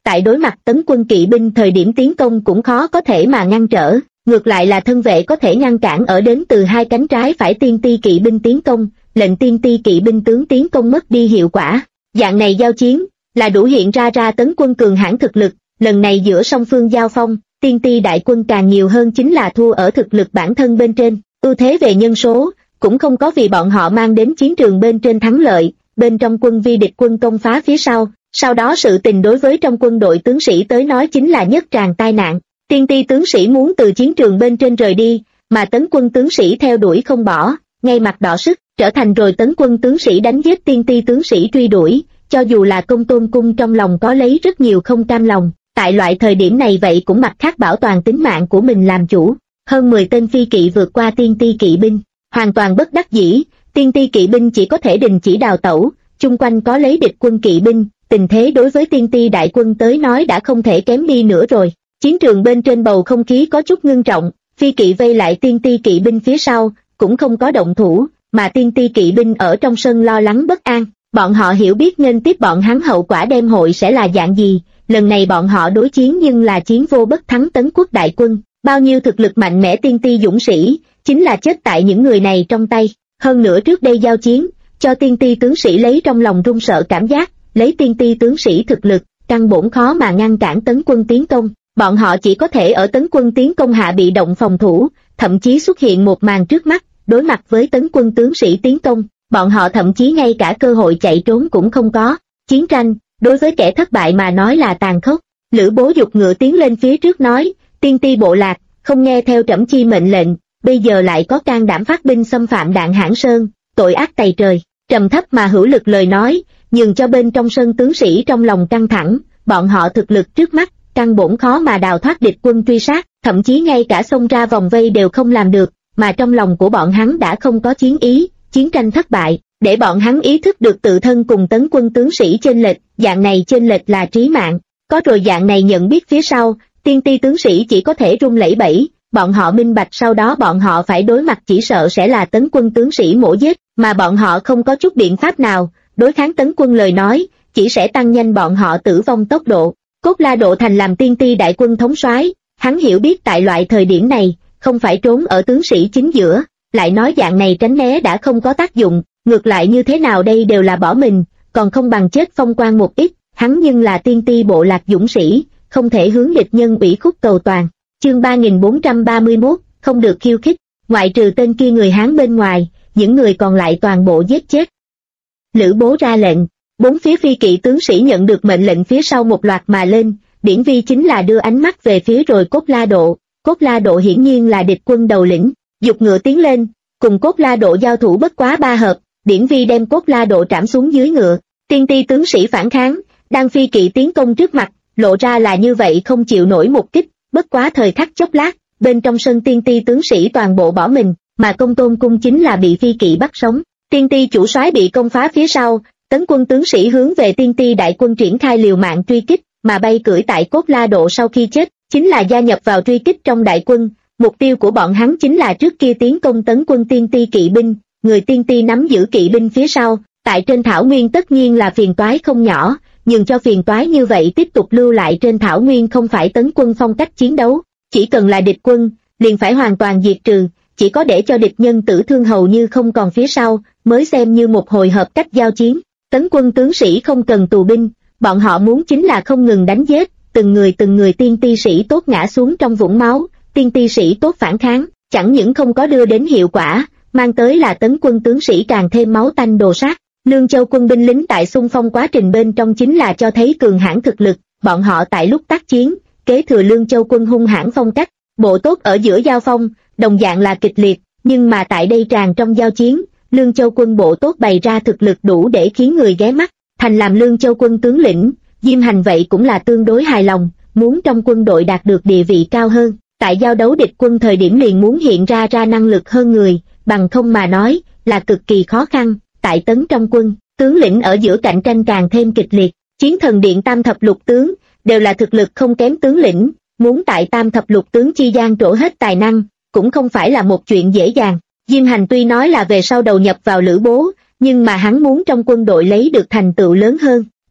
tại đối mặt tấn quân kỵ binh thời điểm tiến công cũng khó có thể mà ngăn trở, ngược lại là thân vệ có thể ngăn cản ở đến từ hai cánh trái phải tiên ti kỵ binh tiến công, lệnh tiên ti kỵ binh tướng tiến công mất đi hiệu quả. Dạng này giao chiến là đủ hiện ra tấn quân cường hãn thực lực. Lần này giữa song phương giao phong, tiên ti đại quân càng nhiều hơn chính là thua ở thực lực bản thân bên trên, ưu thế về nhân số cũng không có vì bọn họ mang đến chiến trường bên trên thắng lợi, bên trong quân vi địch quân công phá phía sau đó sự tình đối với trong quân đội tướng sĩ tới nói chính là nhất tràng tai nạn. Tiên ti tướng sĩ muốn từ chiến trường bên trên rời đi, mà tấn quân tướng sĩ theo đuổi không bỏ, ngay mặt đỏ sức, trở thành rồi tấn quân tướng sĩ đánh giết tiên ti tướng sĩ truy đuổi, cho dù là Công Tôn Cung trong lòng có lấy rất nhiều không cam lòng, tại loại thời điểm này vậy cũng mặt khác bảo toàn tính mạng của mình làm chủ. Hơn 10 tên phi kỵ vượt qua tiên ti kỵ binh, hoàn toàn bất đắc dĩ, tiên ti kỵ binh chỉ có thể đình chỉ đào tẩu, chung quanh có lấy địch quân kỵ binh, tình thế đối với tiên ti đại quân tới nói đã không thể kém đi nữa rồi. Chiến trường bên trên bầu không khí có chút ngưng trọng, phi kỵ vây lại tiên ti kỵ binh phía sau, cũng không có động thủ, mà tiên ti kỵ binh ở trong sân lo lắng bất an, bọn họ hiểu biết nên tiếp bọn hắn hậu quả đêm hội sẽ là dạng gì. Lần này bọn họ đối chiến nhưng là chiến vô bất thắng tấn quốc đại quân, bao nhiêu thực lực mạnh mẽ tiên ti dũng sĩ, chính là chết tại những người này trong tay. Hơn nữa trước đây giao chiến, cho tiên ti tướng sĩ lấy trong lòng run sợ cảm giác, lấy tiên ti tướng sĩ thực lực, căn bổn khó mà ngăn cản tấn quân tiến công. Bọn họ chỉ có thể ở tấn quân tiến công hạ bị động phòng thủ, thậm chí xuất hiện một màn trước mắt, đối mặt với tấn quân tướng sĩ tiến công, bọn họ thậm chí ngay cả cơ hội chạy trốn cũng không có. Chiến tranh, đối với kẻ thất bại mà nói là tàn khốc. Lữ Bố giục ngựa tiến lên phía trước nói, tiên ti bộ lạc, không nghe theo trẫm chi mệnh lệnh, bây giờ lại có can đảm phát binh xâm phạm Đạn Hãn Sơn, tội ác tày trời. Trầm thấp mà hữu lực lời nói, nhường cho bên trong sân tướng sĩ trong lòng căng thẳng, bọn họ thực lực trước mắt, căn bổn khó mà đào thoát địch quân truy sát, thậm chí ngay cả xông ra vòng vây đều không làm được, mà trong lòng của bọn hắn đã không có chiến ý, chiến tranh thất bại, để bọn hắn ý thức được tự thân cùng tấn quân tướng sĩ chênh lệch, dạng này chênh lệch là trí mạng. Có rồi dạng này nhận biết phía sau, tiên ti tướng sĩ chỉ có thể run lẩy bẩy, bọn họ minh bạch sau đó bọn họ phải đối mặt chỉ sợ sẽ là tấn quân tướng sĩ mổ giết, mà bọn họ không có chút biện pháp nào, đối kháng tấn quân lời nói, chỉ sẽ tăng nhanh bọn họ tử vong tốc độ. Cốt La Độ Thành làm tiên ti đại quân thống soái, hắn hiểu biết tại loại thời điểm này, không phải trốn ở tướng sĩ chính giữa, lại nói dạng này tránh né đã không có tác dụng, ngược lại như thế nào đây đều là bỏ mình, còn không bằng chết phong quang một ít, hắn nhưng là tiên ti bộ lạc dũng sĩ, không thể hướng địch nhân ủy khúc cầu toàn. Chương 3431, không được khiêu khích, ngoại trừ tên kia người Hán bên ngoài, những người còn lại toàn bộ giết chết. Lữ Bố ra lệnh, bốn phía phi kỵ tướng sĩ nhận được mệnh lệnh phía sau một loạt mà lên, Điển Vi chính là đưa ánh mắt về phía rồi Cốt La Độ. Cốt La Độ hiển nhiên là địch quân đầu lĩnh, giục ngựa tiến lên, cùng Cốt La Độ giao thủ bất quá ba hợp, Điển Vi đem Cốt La Độ trảm xuống dưới ngựa. Tiên ti tướng sĩ phản kháng, đang phi kỵ tiến công trước mặt, lộ ra là như vậy không chịu nổi một kích, bất quá thời khắc chốc lát, bên trong sân tiên ti tướng sĩ toàn bộ bỏ mình, mà Công Tôn Cung chính là bị phi kỵ bắt sống. Tiên ti chủ soái bị công phá phía sau, tấn quân tướng sĩ hướng về tiên ti đại quân triển khai liều mạng truy kích, mà bay cưỡi tại Cốt La Độ sau khi chết, chính là gia nhập vào truy kích trong đại quân. Mục tiêu của bọn hắn chính là trước kia tiến công tấn quân tiên ti kỵ binh, người tiên ti nắm giữ kỵ binh phía sau, tại trên thảo nguyên tất nhiên là phiền toái không nhỏ, nhưng cho phiền toái như vậy tiếp tục lưu lại trên thảo nguyên không phải tấn quân phong cách chiến đấu, chỉ cần là địch quân, liền phải hoàn toàn diệt trừ, chỉ có để cho địch nhân tử thương hầu như không còn phía sau, mới xem như một hồi hợp cách giao chiến. Tấn quân tướng sĩ không cần tù binh, bọn họ muốn chính là không ngừng đánh giết, từng người tiên ti sĩ tốt ngã xuống trong vũng máu, tiên ti sĩ tốt phản kháng, chẳng những không có đưa đến hiệu quả, mang tới là tấn quân tướng sĩ càng thêm máu tanh đồ sát. Lương Châu quân binh lính tại xung phong quá trình bên trong chính là cho thấy cường hãn thực lực, bọn họ tại lúc tác chiến, kế thừa Lương Châu quân hung hãn phong cách, bộ tốt ở giữa giao phong, đồng dạng là kịch liệt, nhưng mà tại đây tràn trong giao chiến, Lương Châu quân bộ tốt bày ra thực lực đủ để khiến người ghé mắt. Thành làm Lương Châu quân tướng lĩnh, Diêm Hành vậy cũng là tương đối hài lòng, muốn trong quân đội đạt được địa vị cao hơn, tại giao đấu địch quân thời điểm liền muốn hiện ra năng lực hơn người, bằng không mà nói, là cực kỳ khó khăn. Tại tấn trong quân, tướng lĩnh ở giữa cạnh tranh càng thêm kịch liệt, Chiến Thần Điện tam thập lục tướng, đều là thực lực không kém tướng lĩnh, muốn tại tam thập lục tướng chi gian trổ hết tài năng, cũng không phải là một chuyện dễ dàng. Diêm Hành tuy nói là về sau đầu nhập vào Lữ Bố, nhưng mà hắn muốn trong quân đội lấy được thành tựu lớn hơn,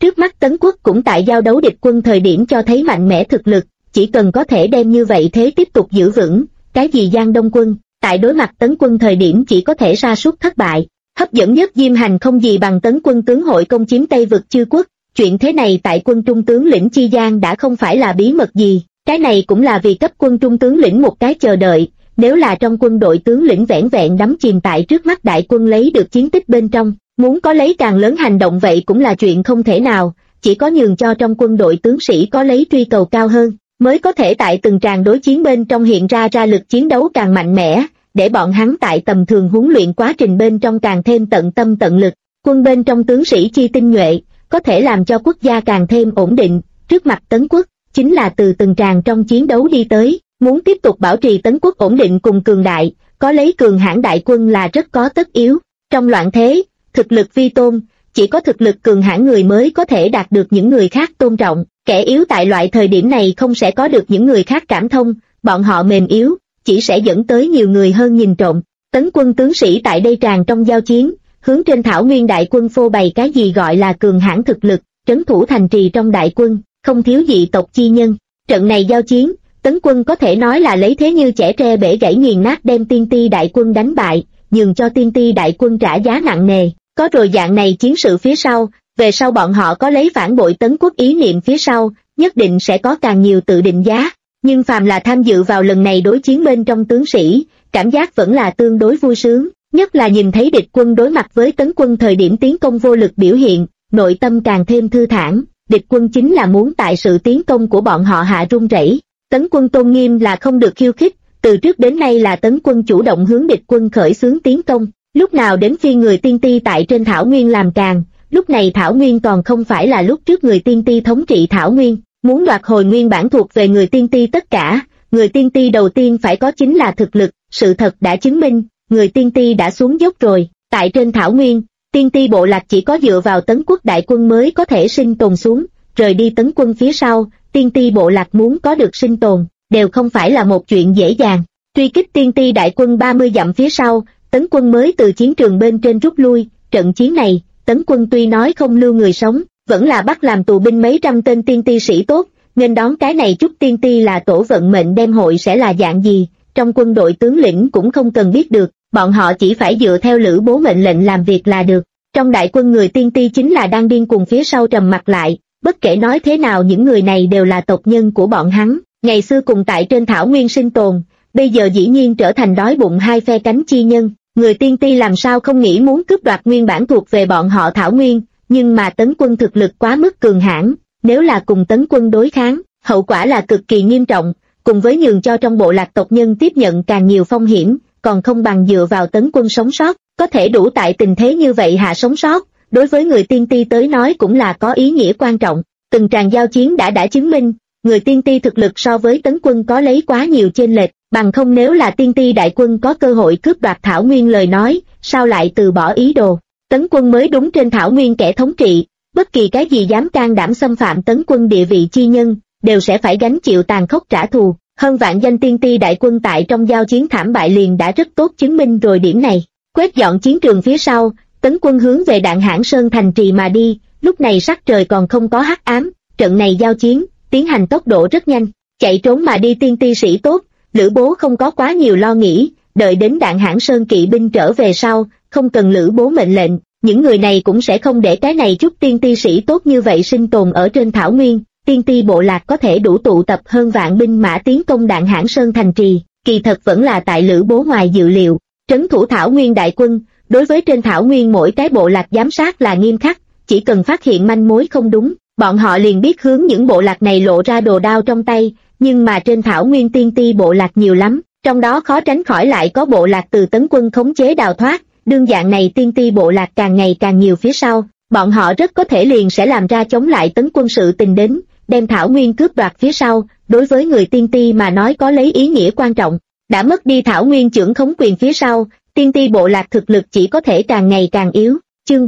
Trước mắt Tấn Quốc cũng tại giao đấu địch quân thời điểm cho thấy mạnh mẽ thực lực, chỉ cần có thể đem như vậy thế tiếp tục giữ vững, cái gì Giang Đông quân, tại đối mặt Tấn quân thời điểm chỉ có thể sa sút thất bại. Hấp dẫn nhất Diêm Hành không gì bằng Tấn quân tướng hội công chiếm Tây vực chư quốc, chuyện thế này tại quân trung tướng lĩnh chi gian đã không phải là bí mật gì, cái này cũng là vì cấp quân trung tướng lĩnh một cái chờ đợi, nếu là trong quân đội tướng lĩnh vẻn vẹn đắm chìm tại trước mắt đại quân lấy được chiến tích bên trong, muốn có lấy càng lớn hành động vậy cũng là chuyện không thể nào, chỉ có nhường cho trong quân đội tướng sĩ có lấy truy cầu cao hơn, mới có thể tại từng tràng đối chiến bên trong hiện ra lực chiến đấu càng mạnh mẽ, để bọn hắn tại tầm thường huấn luyện quá trình bên trong càng thêm tận tâm tận lực. Quân bên trong tướng sĩ chi tinh nhuệ, có thể làm cho quốc gia càng thêm ổn định, trước mặt Tấn quốc, chính là từ từng tràng trong chiến đấu đi tới, muốn tiếp tục bảo trì Tấn quốc ổn định cùng cường đại, có lấy cường hãn đại quân là rất có tất yếu. Trong loạn thế, thực lực vi tôn, chỉ có thực lực cường hãn người mới có thể đạt được những người khác tôn trọng, kẻ yếu tại loại thời điểm này không sẽ có được những người khác cảm thông, bọn họ mềm yếu, chỉ sẽ dẫn tới nhiều người hơn nhìn trộm. Tấn quân tướng sĩ tại đây tràn trong giao chiến, hướng trên thảo nguyên đại quân phô bày cái gì gọi là cường hãn thực lực, trấn thủ thành trì trong đại quân, không thiếu dị tộc chi nhân. Trận này giao chiến, Tấn quân có thể nói là lấy thế như chẻ tre bể gãy nghiền nát đem Tiên Ti đại quân đánh bại, nhường cho Tiên Ti đại quân trả giá nặng nề. Có rồi dạng này chiến sự phía sau, về sau bọn họ có lấy phản bội Tấn quốc ý niệm phía sau, nhất định sẽ có càng nhiều tự định giá. Nhưng phàm là tham dự vào lần này đối chiến bên trong tướng sĩ, cảm giác vẫn là tương đối vui sướng, nhất là nhìn thấy địch quân đối mặt với Tấn quân thời điểm tiến công vô lực biểu hiện, nội tâm càng thêm thư thản, địch quân chính là muốn tại sự tiến công của bọn họ hạ run rẩy. Tấn quân tôn nghiêm là không được khiêu khích, từ trước đến nay là Tấn quân chủ động hướng địch quân khởi xướng tiến công, lúc nào đến phiên người Tiên Ti tại trên thảo nguyên làm càng, lúc này thảo nguyên còn không phải là lúc trước người Tiên Ti thống trị thảo nguyên. Muốn đoạt hồi nguyên bản thuộc về người Tiên Ti tất cả, người Tiên Ti đầu tiên phải có chính là thực lực, sự thật đã chứng minh, người Tiên Ti đã xuống dốc rồi, tại trên thảo nguyên, Tiên Ti bộ lạc chỉ có dựa vào Tấn quốc đại quân mới có thể sinh tồn xuống, rời đi Tấn quân phía sau, Tiên Ti bộ lạc muốn có được sinh tồn, đều không phải là một chuyện dễ dàng. Truy kích Tiên Ti đại quân 30 dặm phía sau, Tấn quân mới từ chiến trường bên trên rút lui, trận chiến này, Tấn quân tuy nói không lưu người sống, vẫn là bắt làm tù binh mấy trăm tên Tiên Ti sĩ tốt, nên đón cái này chút Tiên Ti là tổ vận mệnh đem hội sẽ là dạng gì, trong quân đội tướng lĩnh cũng không cần biết được, bọn họ chỉ phải dựa theo Lữ Bố mệnh lệnh làm việc là được. Trong đại quân người Tiên Ti chính là đang điên cuồng phía sau trầm mặt lại, bất kể nói thế nào những người này đều là tộc nhân của bọn hắn, ngày xưa cùng tại trên thảo nguyên sinh tồn, bây giờ dĩ nhiên trở thành đói bụng hai phe cánh chi nhân, người Tiên Ti làm sao không nghĩ muốn cướp đoạt nguyên bản thuộc về bọn họ thảo nguyên. Nhưng mà Tấn quân thực lực quá mức cường hãn, nếu là cùng Tấn quân đối kháng, hậu quả là cực kỳ nghiêm trọng, cùng với nhường cho trong bộ lạc tộc nhân tiếp nhận càng nhiều phong hiểm, còn không bằng dựa vào Tấn quân sống sót, có thể đủ tại tình thế như vậy hạ sống sót, đối với người Tiên Ti tới nói cũng là có ý nghĩa quan trọng. Từng tràng giao chiến đã chứng minh, người Tiên Ti thực lực so với Tấn quân có lấy quá nhiều chênh lệch, bằng không nếu là Tiên Ti đại quân có cơ hội cướp đoạt thảo nguyên lời nói, sao lại từ bỏ ý đồ. Tấn quân mới đúng trên thảo nguyên kẻ thống trị, bất kỳ cái gì dám can đảm xâm phạm Tấn quân địa vị chi nhân, đều sẽ phải gánh chịu tàn khốc trả thù. Hơn vạn danh Tiên Ti đại quân tại trong giao chiến thảm bại liền đã rất tốt chứng minh rồi điểm này. Quét dọn chiến trường phía sau, Tấn quân hướng về Đạn Hãn Sơn thành trì mà đi, lúc này sắc trời còn không có hắc ám, trận này giao chiến, tiến hành tốc độ rất nhanh, chạy trốn mà đi Tiên Ti sĩ tốt, Lữ Bố không có quá nhiều lo nghĩ, đợi đến Đạn Hãn Sơn kỵ binh trở về sau, không cần Lữ Bố mệnh lệnh, những người này cũng sẽ không để cái này chút Tiên Ti sĩ tốt như vậy sinh tồn ở trên thảo nguyên. Tiên Ti bộ lạc có thể đủ tụ tập hơn vạn binh mã tiến công Đạn Hãn Sơn thành trì, kỳ thật vẫn là tại Lữ Bố ngoài dự liệu. Trấn thủ thảo nguyên đại quân, đối với trên thảo nguyên mỗi cái bộ lạc giám sát là nghiêm khắc, chỉ cần phát hiện manh mối không đúng, bọn họ liền biết hướng những bộ lạc này lộ ra đồ đao trong tay, nhưng mà trên thảo nguyên Tiên Ti bộ lạc nhiều lắm, trong đó khó tránh khỏi lại có bộ lạc từ Tấn quân khống chế đào thoát, đương dạng này Tiên Ti bộ lạc càng ngày càng nhiều phía sau, bọn họ rất có thể liền sẽ làm ra chống lại Tấn quân sự tình đến, đem thảo nguyên cướp đoạt phía sau, đối với người Tiên Ti mà nói có lấy ý nghĩa quan trọng. Đã mất đi thảo nguyên trưởng khống quyền phía sau, Tiên Ti bộ lạc thực lực chỉ có thể càng ngày càng yếu. Chương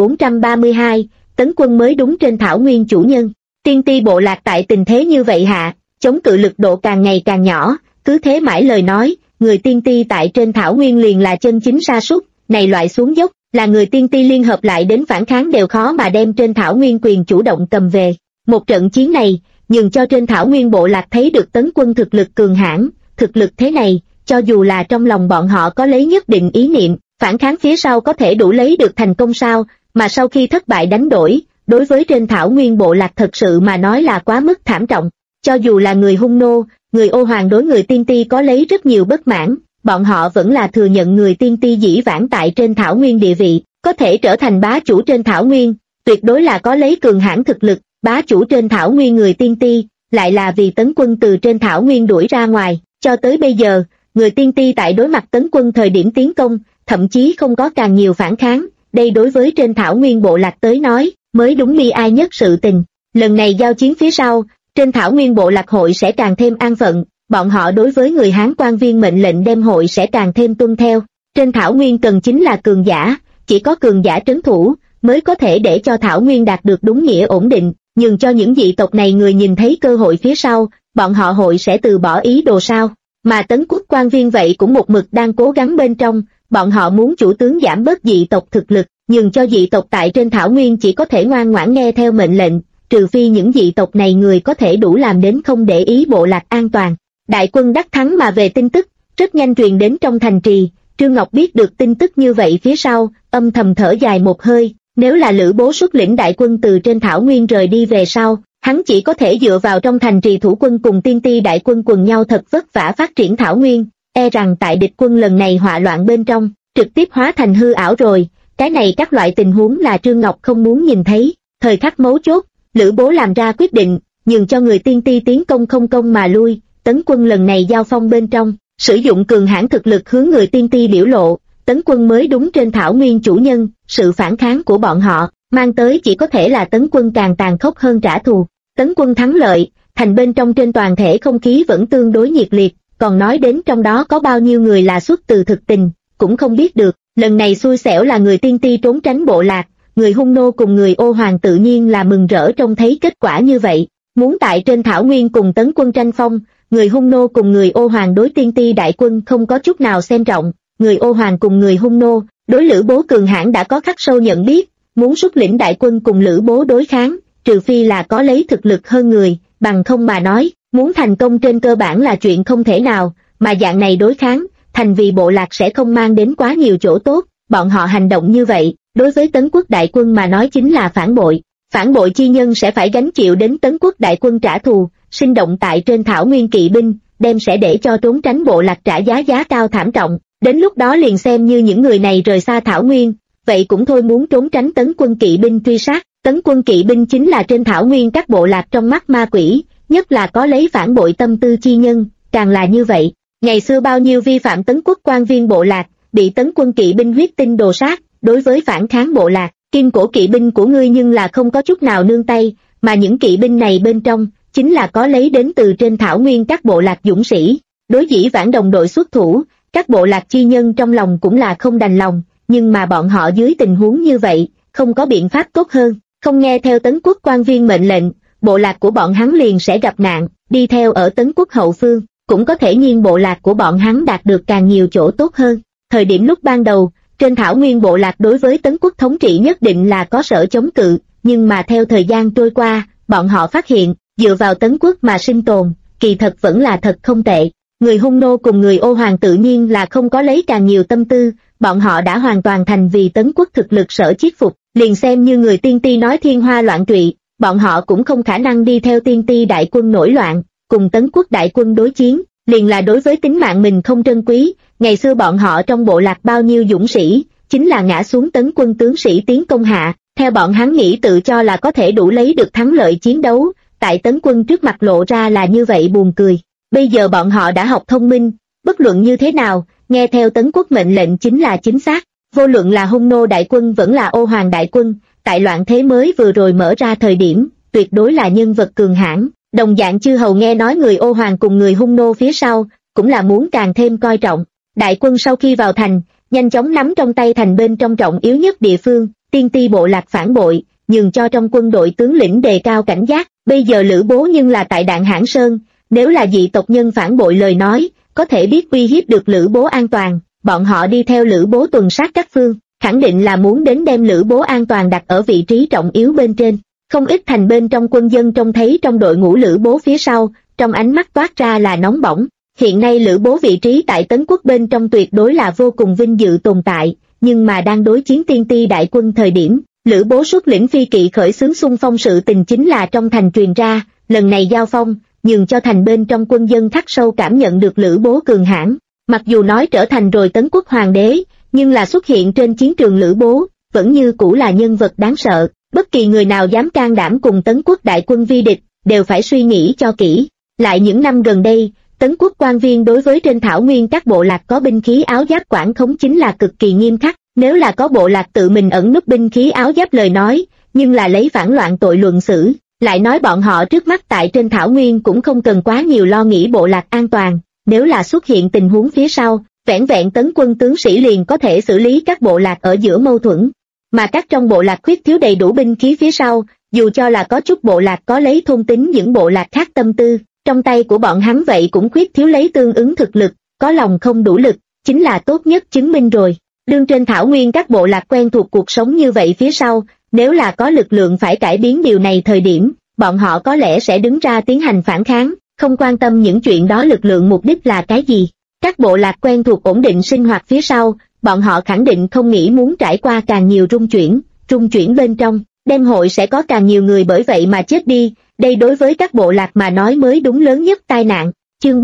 3432, Tấn quân mới đúng trên thảo nguyên chủ nhân. Tiên Ti bộ lạc tại tình thế như vậy hạ, chống cự lực độ càng ngày càng nhỏ, cứ thế mãi lời nói, người Tiên Ti tại trên thảo nguyên liền là chân chính sa sút, này loại xuống dốc, là người tiên ti liên hợp lại đến phản kháng đều khó mà đem trên thảo nguyên quyền chủ động cầm về. Một trận chiến này, nhường cho trên thảo nguyên bộ lạc thấy được Tấn Quân thực lực cường hãn, thực lực thế này, cho dù là trong lòng bọn họ có lấy nhất định ý niệm, phản kháng phía sau có thể đủ lấy được thành công sao, mà sau khi thất bại đánh đổi, đối với trên thảo nguyên bộ lạc thật sự mà nói là quá mức thảm trọng. Cho dù là người hung nô, người ô hoàng đối người tiên ti có lấy rất nhiều bất mãn, bọn họ vẫn là thừa nhận người tiên ti dĩ vãng tại trên thảo nguyên địa vị, có thể trở thành bá chủ trên thảo nguyên, tuyệt đối là có lấy cường hãn thực lực, bá chủ trên thảo nguyên người tiên ti, lại là vì Tấn Quân từ trên thảo nguyên đuổi ra ngoài, cho tới bây giờ, người tiên ti tại đối mặt Tấn Quân thời điểm tiến công, thậm chí không có càng nhiều phản kháng, đây đối với trên thảo nguyên bộ lạc tới nói, mới đúng bi ai nhất sự tình. Lần này giao chiến phía sau, trên thảo nguyên bộ lạc hội sẽ càng thêm an phận, bọn họ đối với người Hán quan viên mệnh lệnh đem hội sẽ càng thêm tuân theo. Trên thảo nguyên cần chính là cường giả, chỉ có cường giả trấn thủ, mới có thể để cho thảo nguyên đạt được đúng nghĩa ổn định, nhưng cho những dị tộc này người nhìn thấy cơ hội phía sau, bọn họ hội sẽ từ bỏ ý đồ sao. Mà Tấn Quốc quan viên vậy cũng một mực đang cố gắng bên trong, bọn họ muốn chủ tướng giảm bớt dị tộc thực lực, nhưng cho dị tộc tại trên thảo nguyên chỉ có thể ngoan ngoãn nghe theo mệnh lệnh, trừ phi những dị tộc này người có thể đủ làm đến không để ý bộ lạc an toàn. Đại quân đắc thắng mà về tin tức, rất nhanh truyền đến trong thành trì, Trương Ngọc biết được tin tức như vậy phía sau, âm thầm thở dài một hơi, nếu là Lữ Bố xuất lĩnh đại quân từ trên thảo nguyên rời đi về sau, hắn chỉ có thể dựa vào trong thành trì thủ quân cùng tiên ti đại quân quần nhau thật vất vả phát triển thảo nguyên, e rằng tại địch quân lần này họa loạn bên trong, trực tiếp hóa thành hư ảo rồi, cái này các loại tình huống là Trương Ngọc không muốn nhìn thấy. Thời khắc mấu chốt, Lữ Bố làm ra quyết định, nhường cho người tiên ti tiến công không công mà lui, Tấn Quân lần này giao phong bên trong, sử dụng cường hãn thực lực hướng người tiên ti biểu lộ, Tấn Quân mới đúng trên thảo nguyên chủ nhân, sự phản kháng của bọn họ, mang tới chỉ có thể là Tấn Quân càng tàn khốc hơn trả thù. Tấn Quân thắng lợi, thành bên trong trên toàn thể không khí vẫn tương đối nhiệt liệt, còn nói đến trong đó có bao nhiêu người là xuất từ thực tình, cũng không biết được, lần này xui xẻo là người tiên ti trốn tránh bộ lạc, người hung nô cùng người ô hoàng tự nhiên là mừng rỡ trông thấy kết quả như vậy, muốn tại trên thảo nguyên cùng Tấn Quân tranh phong, người hung nô cùng người ô hoàng đối tiên ti đại quân không có chút nào xem trọng, người ô hoàng cùng người hung nô, đối Lữ Bố cường hãn đã có khắc sâu nhận biết, muốn xuất lĩnh đại quân cùng Lữ Bố đối kháng, trừ phi là có lấy thực lực hơn người, bằng không mà nói, muốn thành công trên cơ bản là chuyện không thể nào, mà dạng này đối kháng, thành vì bộ lạc sẽ không mang đến quá nhiều chỗ tốt, bọn họ hành động như vậy, đối với Tấn Quốc đại quân mà nói chính là phản bội chi nhân sẽ phải gánh chịu đến Tấn Quốc đại quân trả thù, sinh động tại trên thảo nguyên kỵ binh, đem sẽ để cho trốn tránh bộ lạc trả giá cao thảm trọng, đến lúc đó liền xem như những người này rời xa thảo nguyên, vậy cũng thôi muốn trốn tránh Tấn Quân kỵ binh truy sát. Tấn Quân kỵ binh chính là trên thảo nguyên các bộ lạc trong mắt ma quỷ, nhất là có lấy phản bội tâm tư chi nhân, càng là như vậy. Ngày xưa bao nhiêu vi phạm Tấn Quốc quan viên bộ lạc, bị Tấn Quân kỵ binh huyết tinh đồ sát, đối với phản kháng bộ lạc, kim cổ kỵ binh của ngươi nhưng là không có chút nào nương tay, mà những kỵ binh này bên trong, chính là có lấy đến từ trên thảo nguyên các bộ lạc dũng sĩ. Đối dĩ vãng đồng đội xuất thủ, các bộ lạc chi nhân trong lòng cũng là không đành lòng, nhưng mà bọn họ dưới tình huống như vậy, không có biện pháp tốt hơn. Không nghe theo Tấn Quốc quan viên mệnh lệnh, bộ lạc của bọn hắn liền sẽ gặp nạn, đi theo ở Tấn Quốc hậu phương, cũng có thể nhiên bộ lạc của bọn hắn đạt được càng nhiều chỗ tốt hơn. Thời điểm lúc ban đầu, trên thảo nguyên bộ lạc đối với Tấn Quốc thống trị nhất định là có sở chống cự, nhưng mà theo thời gian trôi qua, bọn họ phát hiện, dựa vào Tấn Quốc mà sinh tồn, kỳ thật vẫn là thật không tệ. Người hung nô cùng người ô hoàng tự nhiên là không có lấy càng nhiều tâm tư, bọn họ đã hoàn toàn thành vì Tấn Quốc thực lực sở chiết phục, liền xem như người tiên ti nói thiên hoa loạn trụy, bọn họ cũng không khả năng đi theo tiên ti đại quân nổi loạn, cùng Tấn Quốc đại quân đối chiến, liền là đối với tính mạng mình không trân quý. Ngày xưa bọn họ trong bộ lạc bao nhiêu dũng sĩ, chính là ngã xuống Tấn Quân tướng sĩ tiến công hạ, theo bọn hắn nghĩ tự cho là có thể đủ lấy được thắng lợi chiến đấu, tại Tấn Quân trước mặt lộ ra là như vậy buồn cười. Bây giờ bọn họ đã học thông minh, bất luận như thế nào, nghe theo Tấn Quốc mệnh lệnh chính là chính xác, vô luận là hung nô đại quân vẫn là ô hoàng đại quân, tại loạn thế mới vừa rồi mở ra thời điểm, tuyệt đối là nhân vật cường hãn. Đồng dạng chư hầu nghe nói người ô hoàng cùng người hung nô phía sau, cũng là muốn càng thêm coi trọng. Đại quân sau khi vào thành, nhanh chóng nắm trong tay thành bên trong trọng yếu nhất địa phương, tiên ti bộ lạc phản bội, nhường cho trong quân đội tướng lĩnh đề cao cảnh giác. Bây giờ Lữ Bố nhưng là tại Đạn Hãn Sơn, nếu là dị tộc nhân phản bội lời nói, có thể biết uy hiếp được Lữ Bố an toàn, bọn họ đi theo Lữ Bố tuần sát các phương, khẳng định là muốn đến đem Lữ Bố an toàn đặt ở vị trí trọng yếu bên trên. Không ít thành bên trong quân dân trông thấy trong đội ngũ Lữ Bố phía sau, trong ánh mắt toát ra là nóng bỏng. Hiện nay Lữ Bố vị trí tại Tấn Quốc bên trong tuyệt đối là vô cùng vinh dự tồn tại, nhưng mà đang đối chiến Tiên Ti đại quân thời điểm, Lữ Bố xuất lĩnh phi kỵ khởi xướng xung phong sự tình chính là trong thành truyền ra, lần này giao phong, nhường cho thành bên trong quân dân khắc sâu cảm nhận được Lữ Bố cường hãn. Mặc dù nói trở thành rồi Tấn Quốc hoàng đế, nhưng là xuất hiện trên chiến trường Lữ Bố, vẫn như cũ là nhân vật đáng sợ, bất kỳ người nào dám can đảm cùng Tấn Quốc đại quân vi địch, đều phải suy nghĩ cho kỹ. Lại những năm gần đây, Tấn Quốc quan viên đối với trên thảo nguyên các bộ lạc có binh khí áo giáp quản khống chính là cực kỳ nghiêm khắc, nếu là có bộ lạc tự mình ẩn núp binh khí áo giáp lời nói, nhưng là lấy phản loạn tội luận xử, lại nói bọn họ trước mắt tại trên thảo nguyên cũng không cần quá nhiều lo nghĩ bộ lạc an toàn, nếu là xuất hiện tình huống phía sau, vẻn vẹn Tấn quân tướng sĩ liền có thể xử lý các bộ lạc ở giữa mâu thuẫn, mà các trong bộ lạc khuyết thiếu đầy đủ binh khí phía sau, dù cho là có chút bộ lạc có lấy thôn tính những bộ lạc khác tâm tư, trong tay của bọn hắn vậy cũng khuyết thiếu lấy tương ứng thực lực, có lòng không đủ lực, chính là tốt nhất chứng minh rồi. Đương trên thảo nguyên các bộ lạc quen thuộc cuộc sống như vậy phía sau, nếu là có lực lượng phải cải biến điều này thời điểm, bọn họ có lẽ sẽ đứng ra tiến hành phản kháng, không quan tâm những chuyện đó lực lượng mục đích là cái gì. Các bộ lạc quen thuộc ổn định sinh hoạt phía sau, bọn họ khẳng định không nghĩ muốn trải qua càng nhiều rung chuyển bên trong, đêm hội sẽ có càng nhiều người bởi vậy mà chết đi, đây đối với các bộ lạc mà nói mới đúng lớn nhất tai nạn. Chương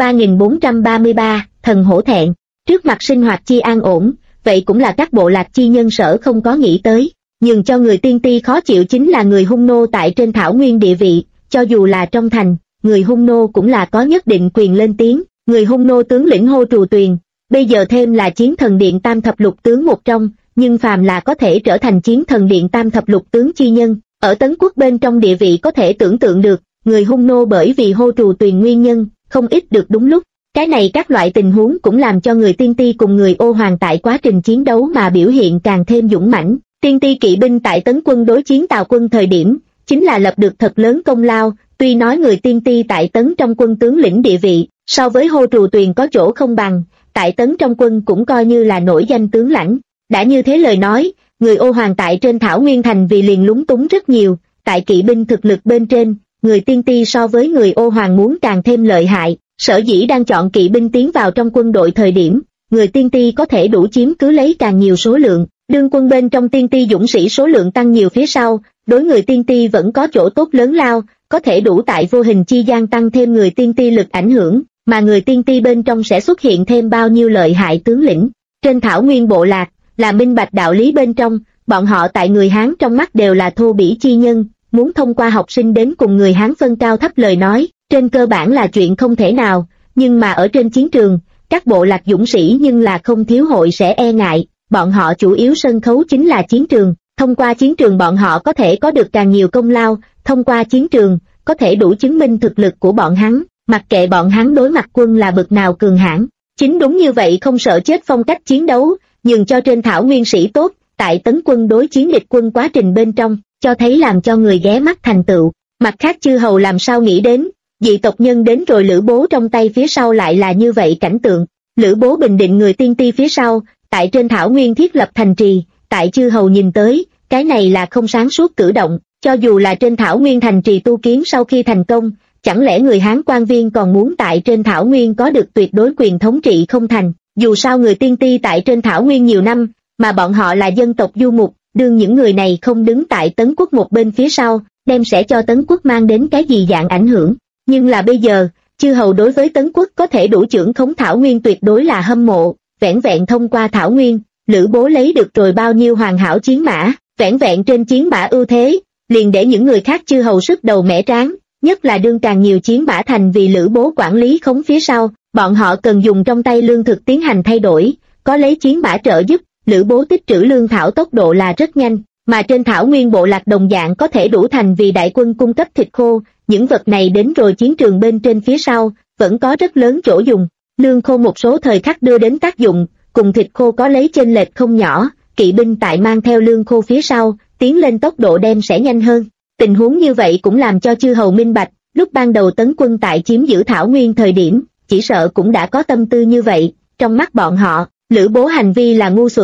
3433, thần hổ thẹn, trước mặt sinh hoạt chi an ổn, vậy cũng là các bộ lạc chi nhân sở không có nghĩ tới, nhưng cho người Tiên Ti khó chịu chính là người hung nô tại trên thảo nguyên địa vị, cho dù là trong thành, người hung nô cũng là có nhất định quyền lên tiếng, người hung nô tướng lĩnh Hô Trù Tuyền, bây giờ thêm là chiến thần điện tam thập lục tướng một trong, nhưng phàm là có thể trở thành chiến thần điện tam thập lục tướng chi nhân, ở Tấn Quốc bên trong địa vị có thể tưởng tượng được, người hung nô bởi vì Hô Trù Tuyền nguyên nhân, không ít được đúng lúc. Cái này các loại tình huống cũng làm cho người Tiên Ti cùng người Ô Hoàng tại quá trình chiến đấu mà biểu hiện càng thêm dũng mãnh. Tiên Ti kỵ binh tại Tấn quân đối chiến Tào quân thời điểm, chính là lập được thật lớn công lao, tuy nói người Tiên Ti tại Tấn trong quân tướng lĩnh địa vị, so với Hô Trù Tuyền có chỗ không bằng, tại Tấn trong quân cũng coi như là nổi danh tướng lãnh. Đã như thế lời nói, người Ô Hoàng tại trên Thảo Nguyên Thành vì liền lúng túng rất nhiều, tại kỵ binh thực lực bên trên, người Tiên Ti so với người Ô Hoàng muốn càng thêm lợi hại. Sở dĩ đang chọn kỵ binh tiến vào trong quân đội thời điểm, người Tiên Ti có thể đủ chiếm cứ lấy càng nhiều số lượng, đương quân bên trong Tiên Ti dũng sĩ số lượng tăng nhiều phía sau, đối người Tiên Ti vẫn có chỗ tốt lớn lao, có thể đủ tại vô hình chi gian tăng thêm người Tiên Ti lực ảnh hưởng, mà người Tiên Ti bên trong sẽ xuất hiện thêm bao nhiêu lợi hại tướng lĩnh. Trên thảo nguyên bộ lạc, là minh bạch đạo lý bên trong, bọn họ tại người Hán trong mắt đều là thô bỉ chi nhân, muốn thông qua học sinh đến cùng người Hán phân cao thấp lời nói. Trên cơ bản là chuyện không thể nào, nhưng mà ở trên chiến trường, các bộ lạc dũng sĩ nhưng là không thiếu hội sẽ e ngại, bọn họ chủ yếu sân khấu chính là chiến trường, thông qua chiến trường bọn họ có thể có được càng nhiều công lao, thông qua chiến trường, có thể đủ chứng minh thực lực của bọn hắn, mặc kệ bọn hắn đối mặt quân là bậc nào cường hãn. Chính đúng như vậy không sợ chết phong cách chiến đấu, nhường cho trên thảo nguyên sĩ tốt, tại Tấn quân đối chiến địch quân quá trình bên trong, cho thấy làm cho người ghé mắt thành tựu. Mặt khác chư hầu làm sao nghĩ đến, dị tộc nhân đến rồi Lữ Bố trong tay phía sau lại là như vậy cảnh tượng. Lữ Bố bình định người Tiên Ti phía sau, tại trên thảo nguyên thiết lập thành trì, tại chư hầu nhìn tới, cái này là không sáng suốt cử động, cho dù là trên thảo nguyên thành trì tu kiến sau khi thành công, chẳng lẽ người Hán quan viên còn muốn tại trên thảo nguyên có được tuyệt đối quyền thống trị không thành, dù sao người Tiên Ti tại trên thảo nguyên nhiều năm, mà bọn họ là dân tộc du mục, đương những người này không đứng tại Tấn quốc một bên phía sau, đem sẽ cho Tấn quốc mang đến cái gì dạng ảnh hưởng. Nhưng là bây giờ, chư hầu đối với Tấn quốc có thể đủ trưởng khống thảo nguyên tuyệt đối là hâm mộ, vẻn vẹn thông qua thảo nguyên, Lữ Bố lấy được rồi bao nhiêu hoàn hảo chiến mã, vẻn vẹn trên chiến mã ưu thế, liền để những người khác chư hầu sức đầu mẻ tráng, nhất là đương càng nhiều chiến mã thành vì Lữ Bố quản lý khống phía sau, bọn họ cần dùng trong tay lương thực tiến hành thay đổi, có lấy chiến mã trợ giúp, Lữ Bố tích trữ lương thảo tốc độ là rất nhanh, mà trên thảo nguyên bộ lạc đồng dạng có thể đủ thành vì đại quân cung cấp thịt khô. Những vật này đến rồi chiến trường bên trên phía sau, vẫn có rất lớn chỗ dùng. Lương khô một số thời khắc đưa đến tác dụng, cùng thịt khô có lấy chênh lệch không nhỏ, kỵ binh tại mang theo lương khô phía sau, tiến lên tốc độ đem sẽ nhanh hơn. Tình huống như vậy cũng làm cho chư hầu minh bạch, lúc ban đầu Tấn quân tại chiếm giữ thảo nguyên thời điểm, chỉ sợ cũng đã có tâm tư như vậy, trong mắt bọn họ, Lữ Bố hành vi là ngu xuẩn,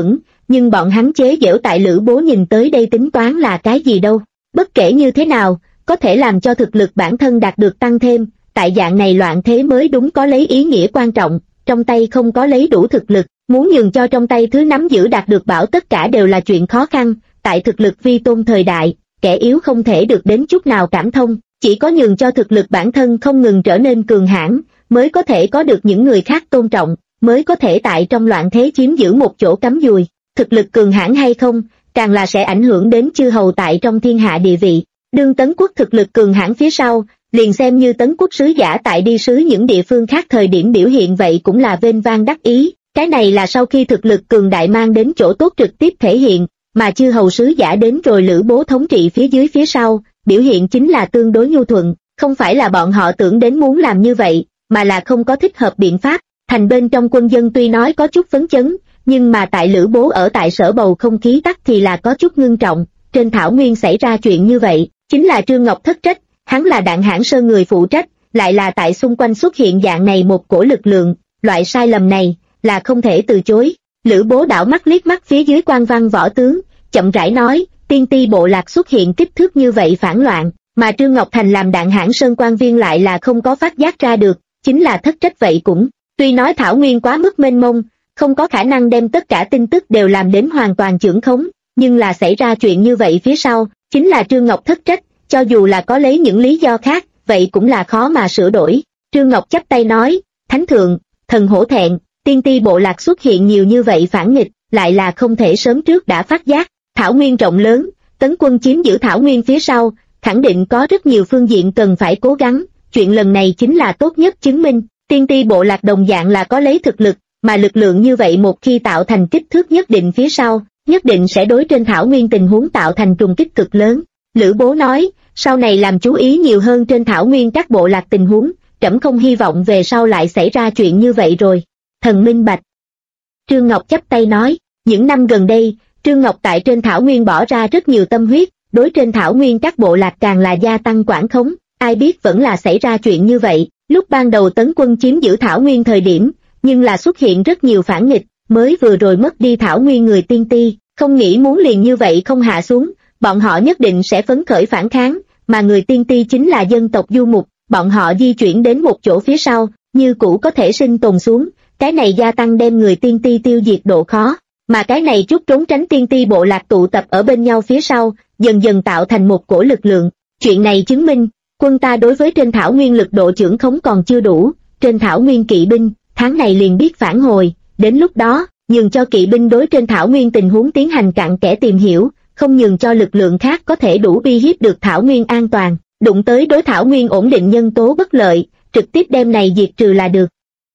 nhưng bọn hắn chế giễu tại Lữ Bố nhìn tới đây tính toán là cái gì đâu. Bất kể như thế nào, có thể làm cho thực lực bản thân đạt được tăng thêm, tại dạng này loạn thế mới đúng có lấy ý nghĩa quan trọng, trong tay không có lấy đủ thực lực, muốn nhường cho trong tay thứ nắm giữ đạt được bảo tất cả đều là chuyện khó khăn, tại thực lực vi tôn thời đại, kẻ yếu không thể được đến chút nào cảm thông, chỉ có nhường cho thực lực bản thân không ngừng trở nên cường hãn, mới có thể có được những người khác tôn trọng, mới có thể tại trong loạn thế chiếm giữ một chỗ cắm dùi. Thực lực cường hãn hay không, càng là sẽ ảnh hưởng đến chư hầu tại trong thiên hạ địa vị. Đương Tấn Quốc thực lực cường hãn phía sau, liền xem như Tấn Quốc sứ giả tại đi sứ những địa phương khác thời điểm biểu hiện vậy cũng là vênh vang đắc ý. Cái này là sau khi thực lực cường đại mang đến chỗ tốt trực tiếp thể hiện, mà chư hầu sứ giả đến rồi Lữ Bố thống trị phía dưới phía sau, biểu hiện chính là tương đối nhu thuận, không phải là bọn họ tưởng đến muốn làm như vậy, mà là không có thích hợp biện pháp. Thành bên trong quân dân tuy nói có chút phấn chấn, nhưng mà tại Lữ Bố ở tại Sở bầu không khí tắc thì là có chút ngưng trọng. Trên thảo nguyên xảy ra chuyện như vậy, chính là Trương Ngọc thất trách, hắn là Đặng Hãn Sơn người phụ trách, lại là tại xung quanh xuất hiện dạng này một cổ lực lượng, loại sai lầm này là không thể từ chối. Lữ Bố đảo mắt liếc mắt phía dưới quan văn võ tướng, chậm rãi nói, tiên ti bộ lạc xuất hiện kích thước như vậy phản loạn, mà Trương Ngọc Thành làm Đặng Hãn Sơn quan viên lại là không có phát giác ra được, chính là thất trách vậy cũng. Tuy nói thảo nguyên quá mức mênh mông, không có khả năng đem tất cả tin tức đều làm đến hoàn toàn chưởng khống, nhưng là xảy ra chuyện như vậy phía sau, chính là Trương Ngọc thất trách, cho dù là có lấy những lý do khác, vậy cũng là khó mà sửa đổi. Trương Ngọc chắp tay nói, Thánh thượng, thần hổ thẹn, tiên ti bộ lạc xuất hiện nhiều như vậy phản nghịch, lại là không thể sớm trước đã phát giác. Thảo nguyên rộng lớn, Tấn quân chiếm giữ thảo nguyên phía sau, khẳng định có rất nhiều phương diện cần phải cố gắng, chuyện lần này chính là tốt nhất chứng minh. Tiên ti bộ lạc đồng dạng là có lấy thực lực, mà lực lượng như vậy một khi tạo thành kích thước nhất định phía sau, nhất định sẽ đối trên thảo nguyên tình huống tạo thành trùng kích cực lớn. Lữ Bố nói, sau này làm chú ý nhiều hơn trên thảo nguyên các bộ lạc tình huống, trẫm không hy vọng về sau lại xảy ra chuyện như vậy rồi. Thần minh bạch. Trương Ngọc chắp tay nói, những năm gần đây, Trương Ngọc tại trên thảo nguyên bỏ ra rất nhiều tâm huyết, đối trên thảo nguyên các bộ lạc càng là gia tăng quản khống, ai biết vẫn là xảy ra chuyện như vậy. Lúc ban đầu Tấn quân chiếm giữ thảo nguyên thời điểm, nhưng là xuất hiện rất nhiều phản nghịch, mới vừa rồi mất đi thảo nguyên người tiên ti, không nghĩ muốn liền như vậy không hạ xuống, bọn họ nhất định sẽ phấn khởi phản kháng, mà người tiên ti chính là dân tộc du mục, bọn họ di chuyển đến một chỗ phía sau, như cũ có thể sinh tồn xuống, cái này gia tăng đem người tiên ti tiêu diệt độ khó, mà cái này chút trốn tránh tiên ti bộ lạc tụ tập ở bên nhau phía sau, dần dần tạo thành một cổ lực lượng. Chuyện này chứng minh, quân ta đối với trên thảo nguyên lực độ chưởng khống còn chưa đủ, trên thảo nguyên kỵ binh, tháng này liền biết phản hồi, đến lúc đó, nhường cho kỵ binh đối trên thảo nguyên tình huống tiến hành cặn kẽ tìm hiểu, không nhường cho lực lượng khác có thể đủ uy hiếp được thảo nguyên an toàn, đụng tới đối thảo nguyên ổn định nhân tố bất lợi, trực tiếp đem này diệt trừ là được.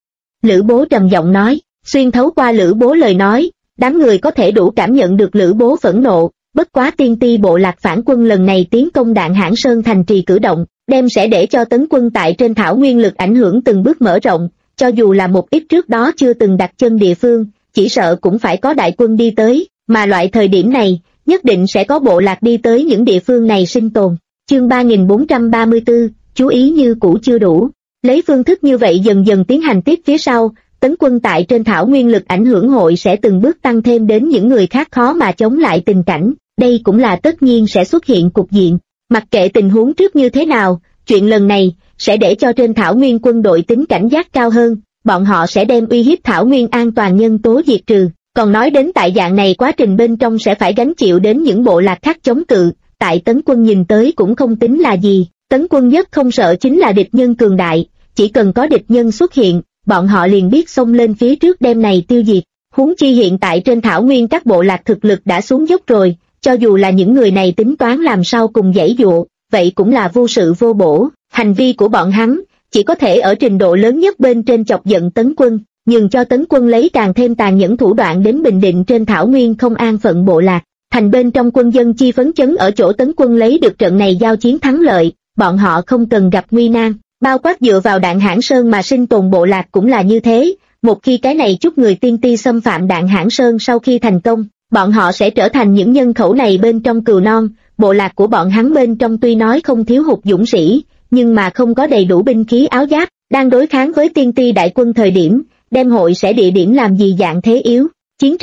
Lữ Bố trầm giọng nói, xuyên thấu qua Lữ Bố lời nói, đám người có thể đủ cảm nhận được Lữ Bố phẫn nộ, bất quá tiên ti bộ lạc phản quân lần này tiến công Đặng Hãn Sơn thành trì cử động, đem sẽ để cho Tấn quân tại trên thảo nguyên lực ảnh hưởng từng bước mở rộng, cho dù là một ít trước đó chưa từng đặt chân địa phương, chỉ sợ cũng phải có đại quân đi tới, mà loại thời điểm này, nhất định sẽ có bộ lạc đi tới những địa phương này sinh tồn. Chương 3434, chú ý như cũ chưa đủ. Lấy phương thức như vậy dần dần tiến hành tiếp phía sau, Tấn quân tại trên thảo nguyên lực ảnh hưởng hội sẽ từng bước tăng thêm đến những người khác khó mà chống lại tình cảnh, đây cũng là tất nhiên sẽ xuất hiện cục diện. Mặc kệ tình huống trước như thế nào, chuyện lần này sẽ để cho trên thảo nguyên quân đội tính cảnh giác cao hơn, bọn họ sẽ đem uy hiếp thảo nguyên an toàn nhân tố diệt trừ. Còn nói đến tại dạng này quá trình bên trong sẽ phải gánh chịu đến những bộ lạc khác chống cự, tại Tấn quân nhìn tới cũng không tính là gì, Tấn quân nhất không sợ chính là địch nhân cường đại, chỉ cần có địch nhân xuất hiện, bọn họ liền biết xông lên phía trước đem này tiêu diệt. Huống chi hiện tại trên thảo nguyên các bộ lạc thực lực đã xuống dốc rồi, cho dù là những người này tính toán làm sao cùng giãy dụa, vậy cũng là vô sự vô bổ, hành vi của bọn hắn chỉ có thể ở trình độ lớn nhất bên trên chọc giận Tấn quân, nhường cho Tấn quân lấy càng thêm tàn nhẫn thủ đoạn đến bình định trên thảo nguyên không an phận bộ lạc. Thành bên trong quân dân chi phấn chấn ở chỗ Tấn quân lấy được trận này giao chiến thắng lợi, bọn họ không cần gặp nguy nan, bao quát dựa vào Đặng Hãn Sơn mà sinh tồn bộ lạc cũng là như thế. Một khi cái này chút người tiên ti xâm phạm Đặng Hãn Sơn sau khi thành công, bọn họ sẽ trở thành những nhân khẩu này bên trong cừu non. Bộ lạc của bọn hắn bên trong tuy nói không thiếu hụt dũng sĩ, nhưng mà không có đầy đủ binh khí áo giáp, đang đối kháng với tiên ti đại quân thời điểm, đem hội sẽ địa điểm làm gì dạng thế yếu. Chiến tranh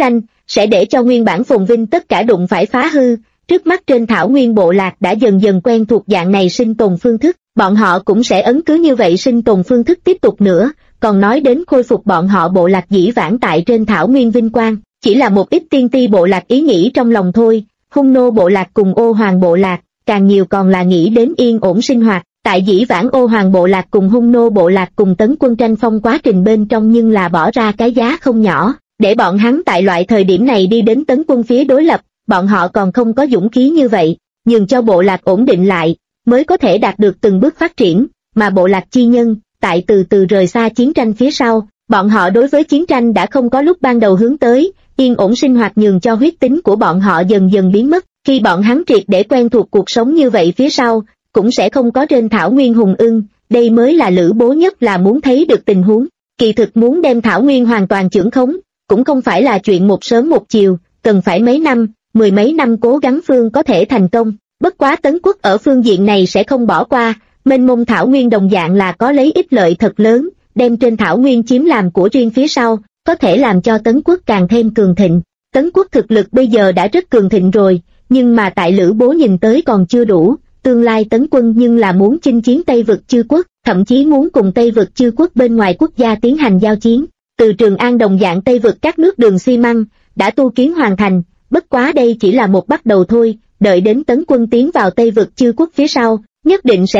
sẽ để cho nguyên bản phồn vinh tất cả đụng phải phá hư. Trước mắt trên thảo nguyên bộ lạc đã dần dần quen thuộc dạng này sinh tồn phương thức, bọn họ cũng sẽ ấn cứ như vậy sinh tồn phương thức tiếp tục nữa. Còn nói đến khôi phục bọn họ bộ lạc dĩ vãng tại trên thảo nguyên vinh quang, chỉ là một ít tiên ti bộ lạc ý nghĩ trong lòng thôi. Hung nô bộ lạc cùng ô hoàng bộ lạc, càng nhiều còn là nghĩ đến yên ổn sinh hoạt. Tại dĩ vãng ô hoàng bộ lạc cùng hung nô bộ lạc cùng tấn quân tranh phong quá trình bên trong nhưng là bỏ ra cái giá không nhỏ, để bọn hắn tại loại thời điểm này đi đến tấn quân phía đối lập, bọn họ còn không có dũng khí như vậy, nhường cho bộ lạc ổn định lại, mới có thể đạt được từng bước phát triển, mà bộ lạc chi nhân, tại từ từ rời xa chiến tranh phía sau, bọn họ đối với chiến tranh đã không có lúc ban đầu hướng tới, yên ổn sinh hoạt nhường cho huyết tính của bọn họ dần dần biến mất, khi bọn hắn triệt để quen thuộc cuộc sống như vậy phía sau, cũng sẽ không có trên thảo nguyên hùng ưng, đây mới là Lữ Bố nhất là muốn thấy được tình huống. Kỳ thực muốn đem thảo nguyên hoàn toàn chưởng khống, cũng không phải là chuyện một sớm một chiều, cần phải mấy năm, mười mấy năm cố gắng phương có thể thành công. Bất quá Tấn quốc ở phương diện này sẽ không bỏ qua, mênh mông thảo nguyên đồng dạng là có lấy ích lợi thật lớn, đem trên thảo nguyên chiếm làm của riêng phía sau, có thể làm cho Tấn quốc càng thêm cường thịnh. Tấn quốc thực lực bây giờ đã rất cường thịnh rồi, nhưng mà tại Lữ Bố nhìn tới còn chưa đủ. Tương lai Tấn quân nhưng là muốn chinh chiến Tây vực chư quốc, thậm chí muốn cùng Tây vực chư quốc bên ngoài quốc gia tiến hành giao chiến. Từ Trường An đồng dạng Tây vực các nước đường xi măng đã tu kiến hoàn thành, bất quá đây chỉ là một bắt đầu thôi, đợi đến Tấn quân tiến vào Tây vực chư quốc phía sau, nhất định sẽ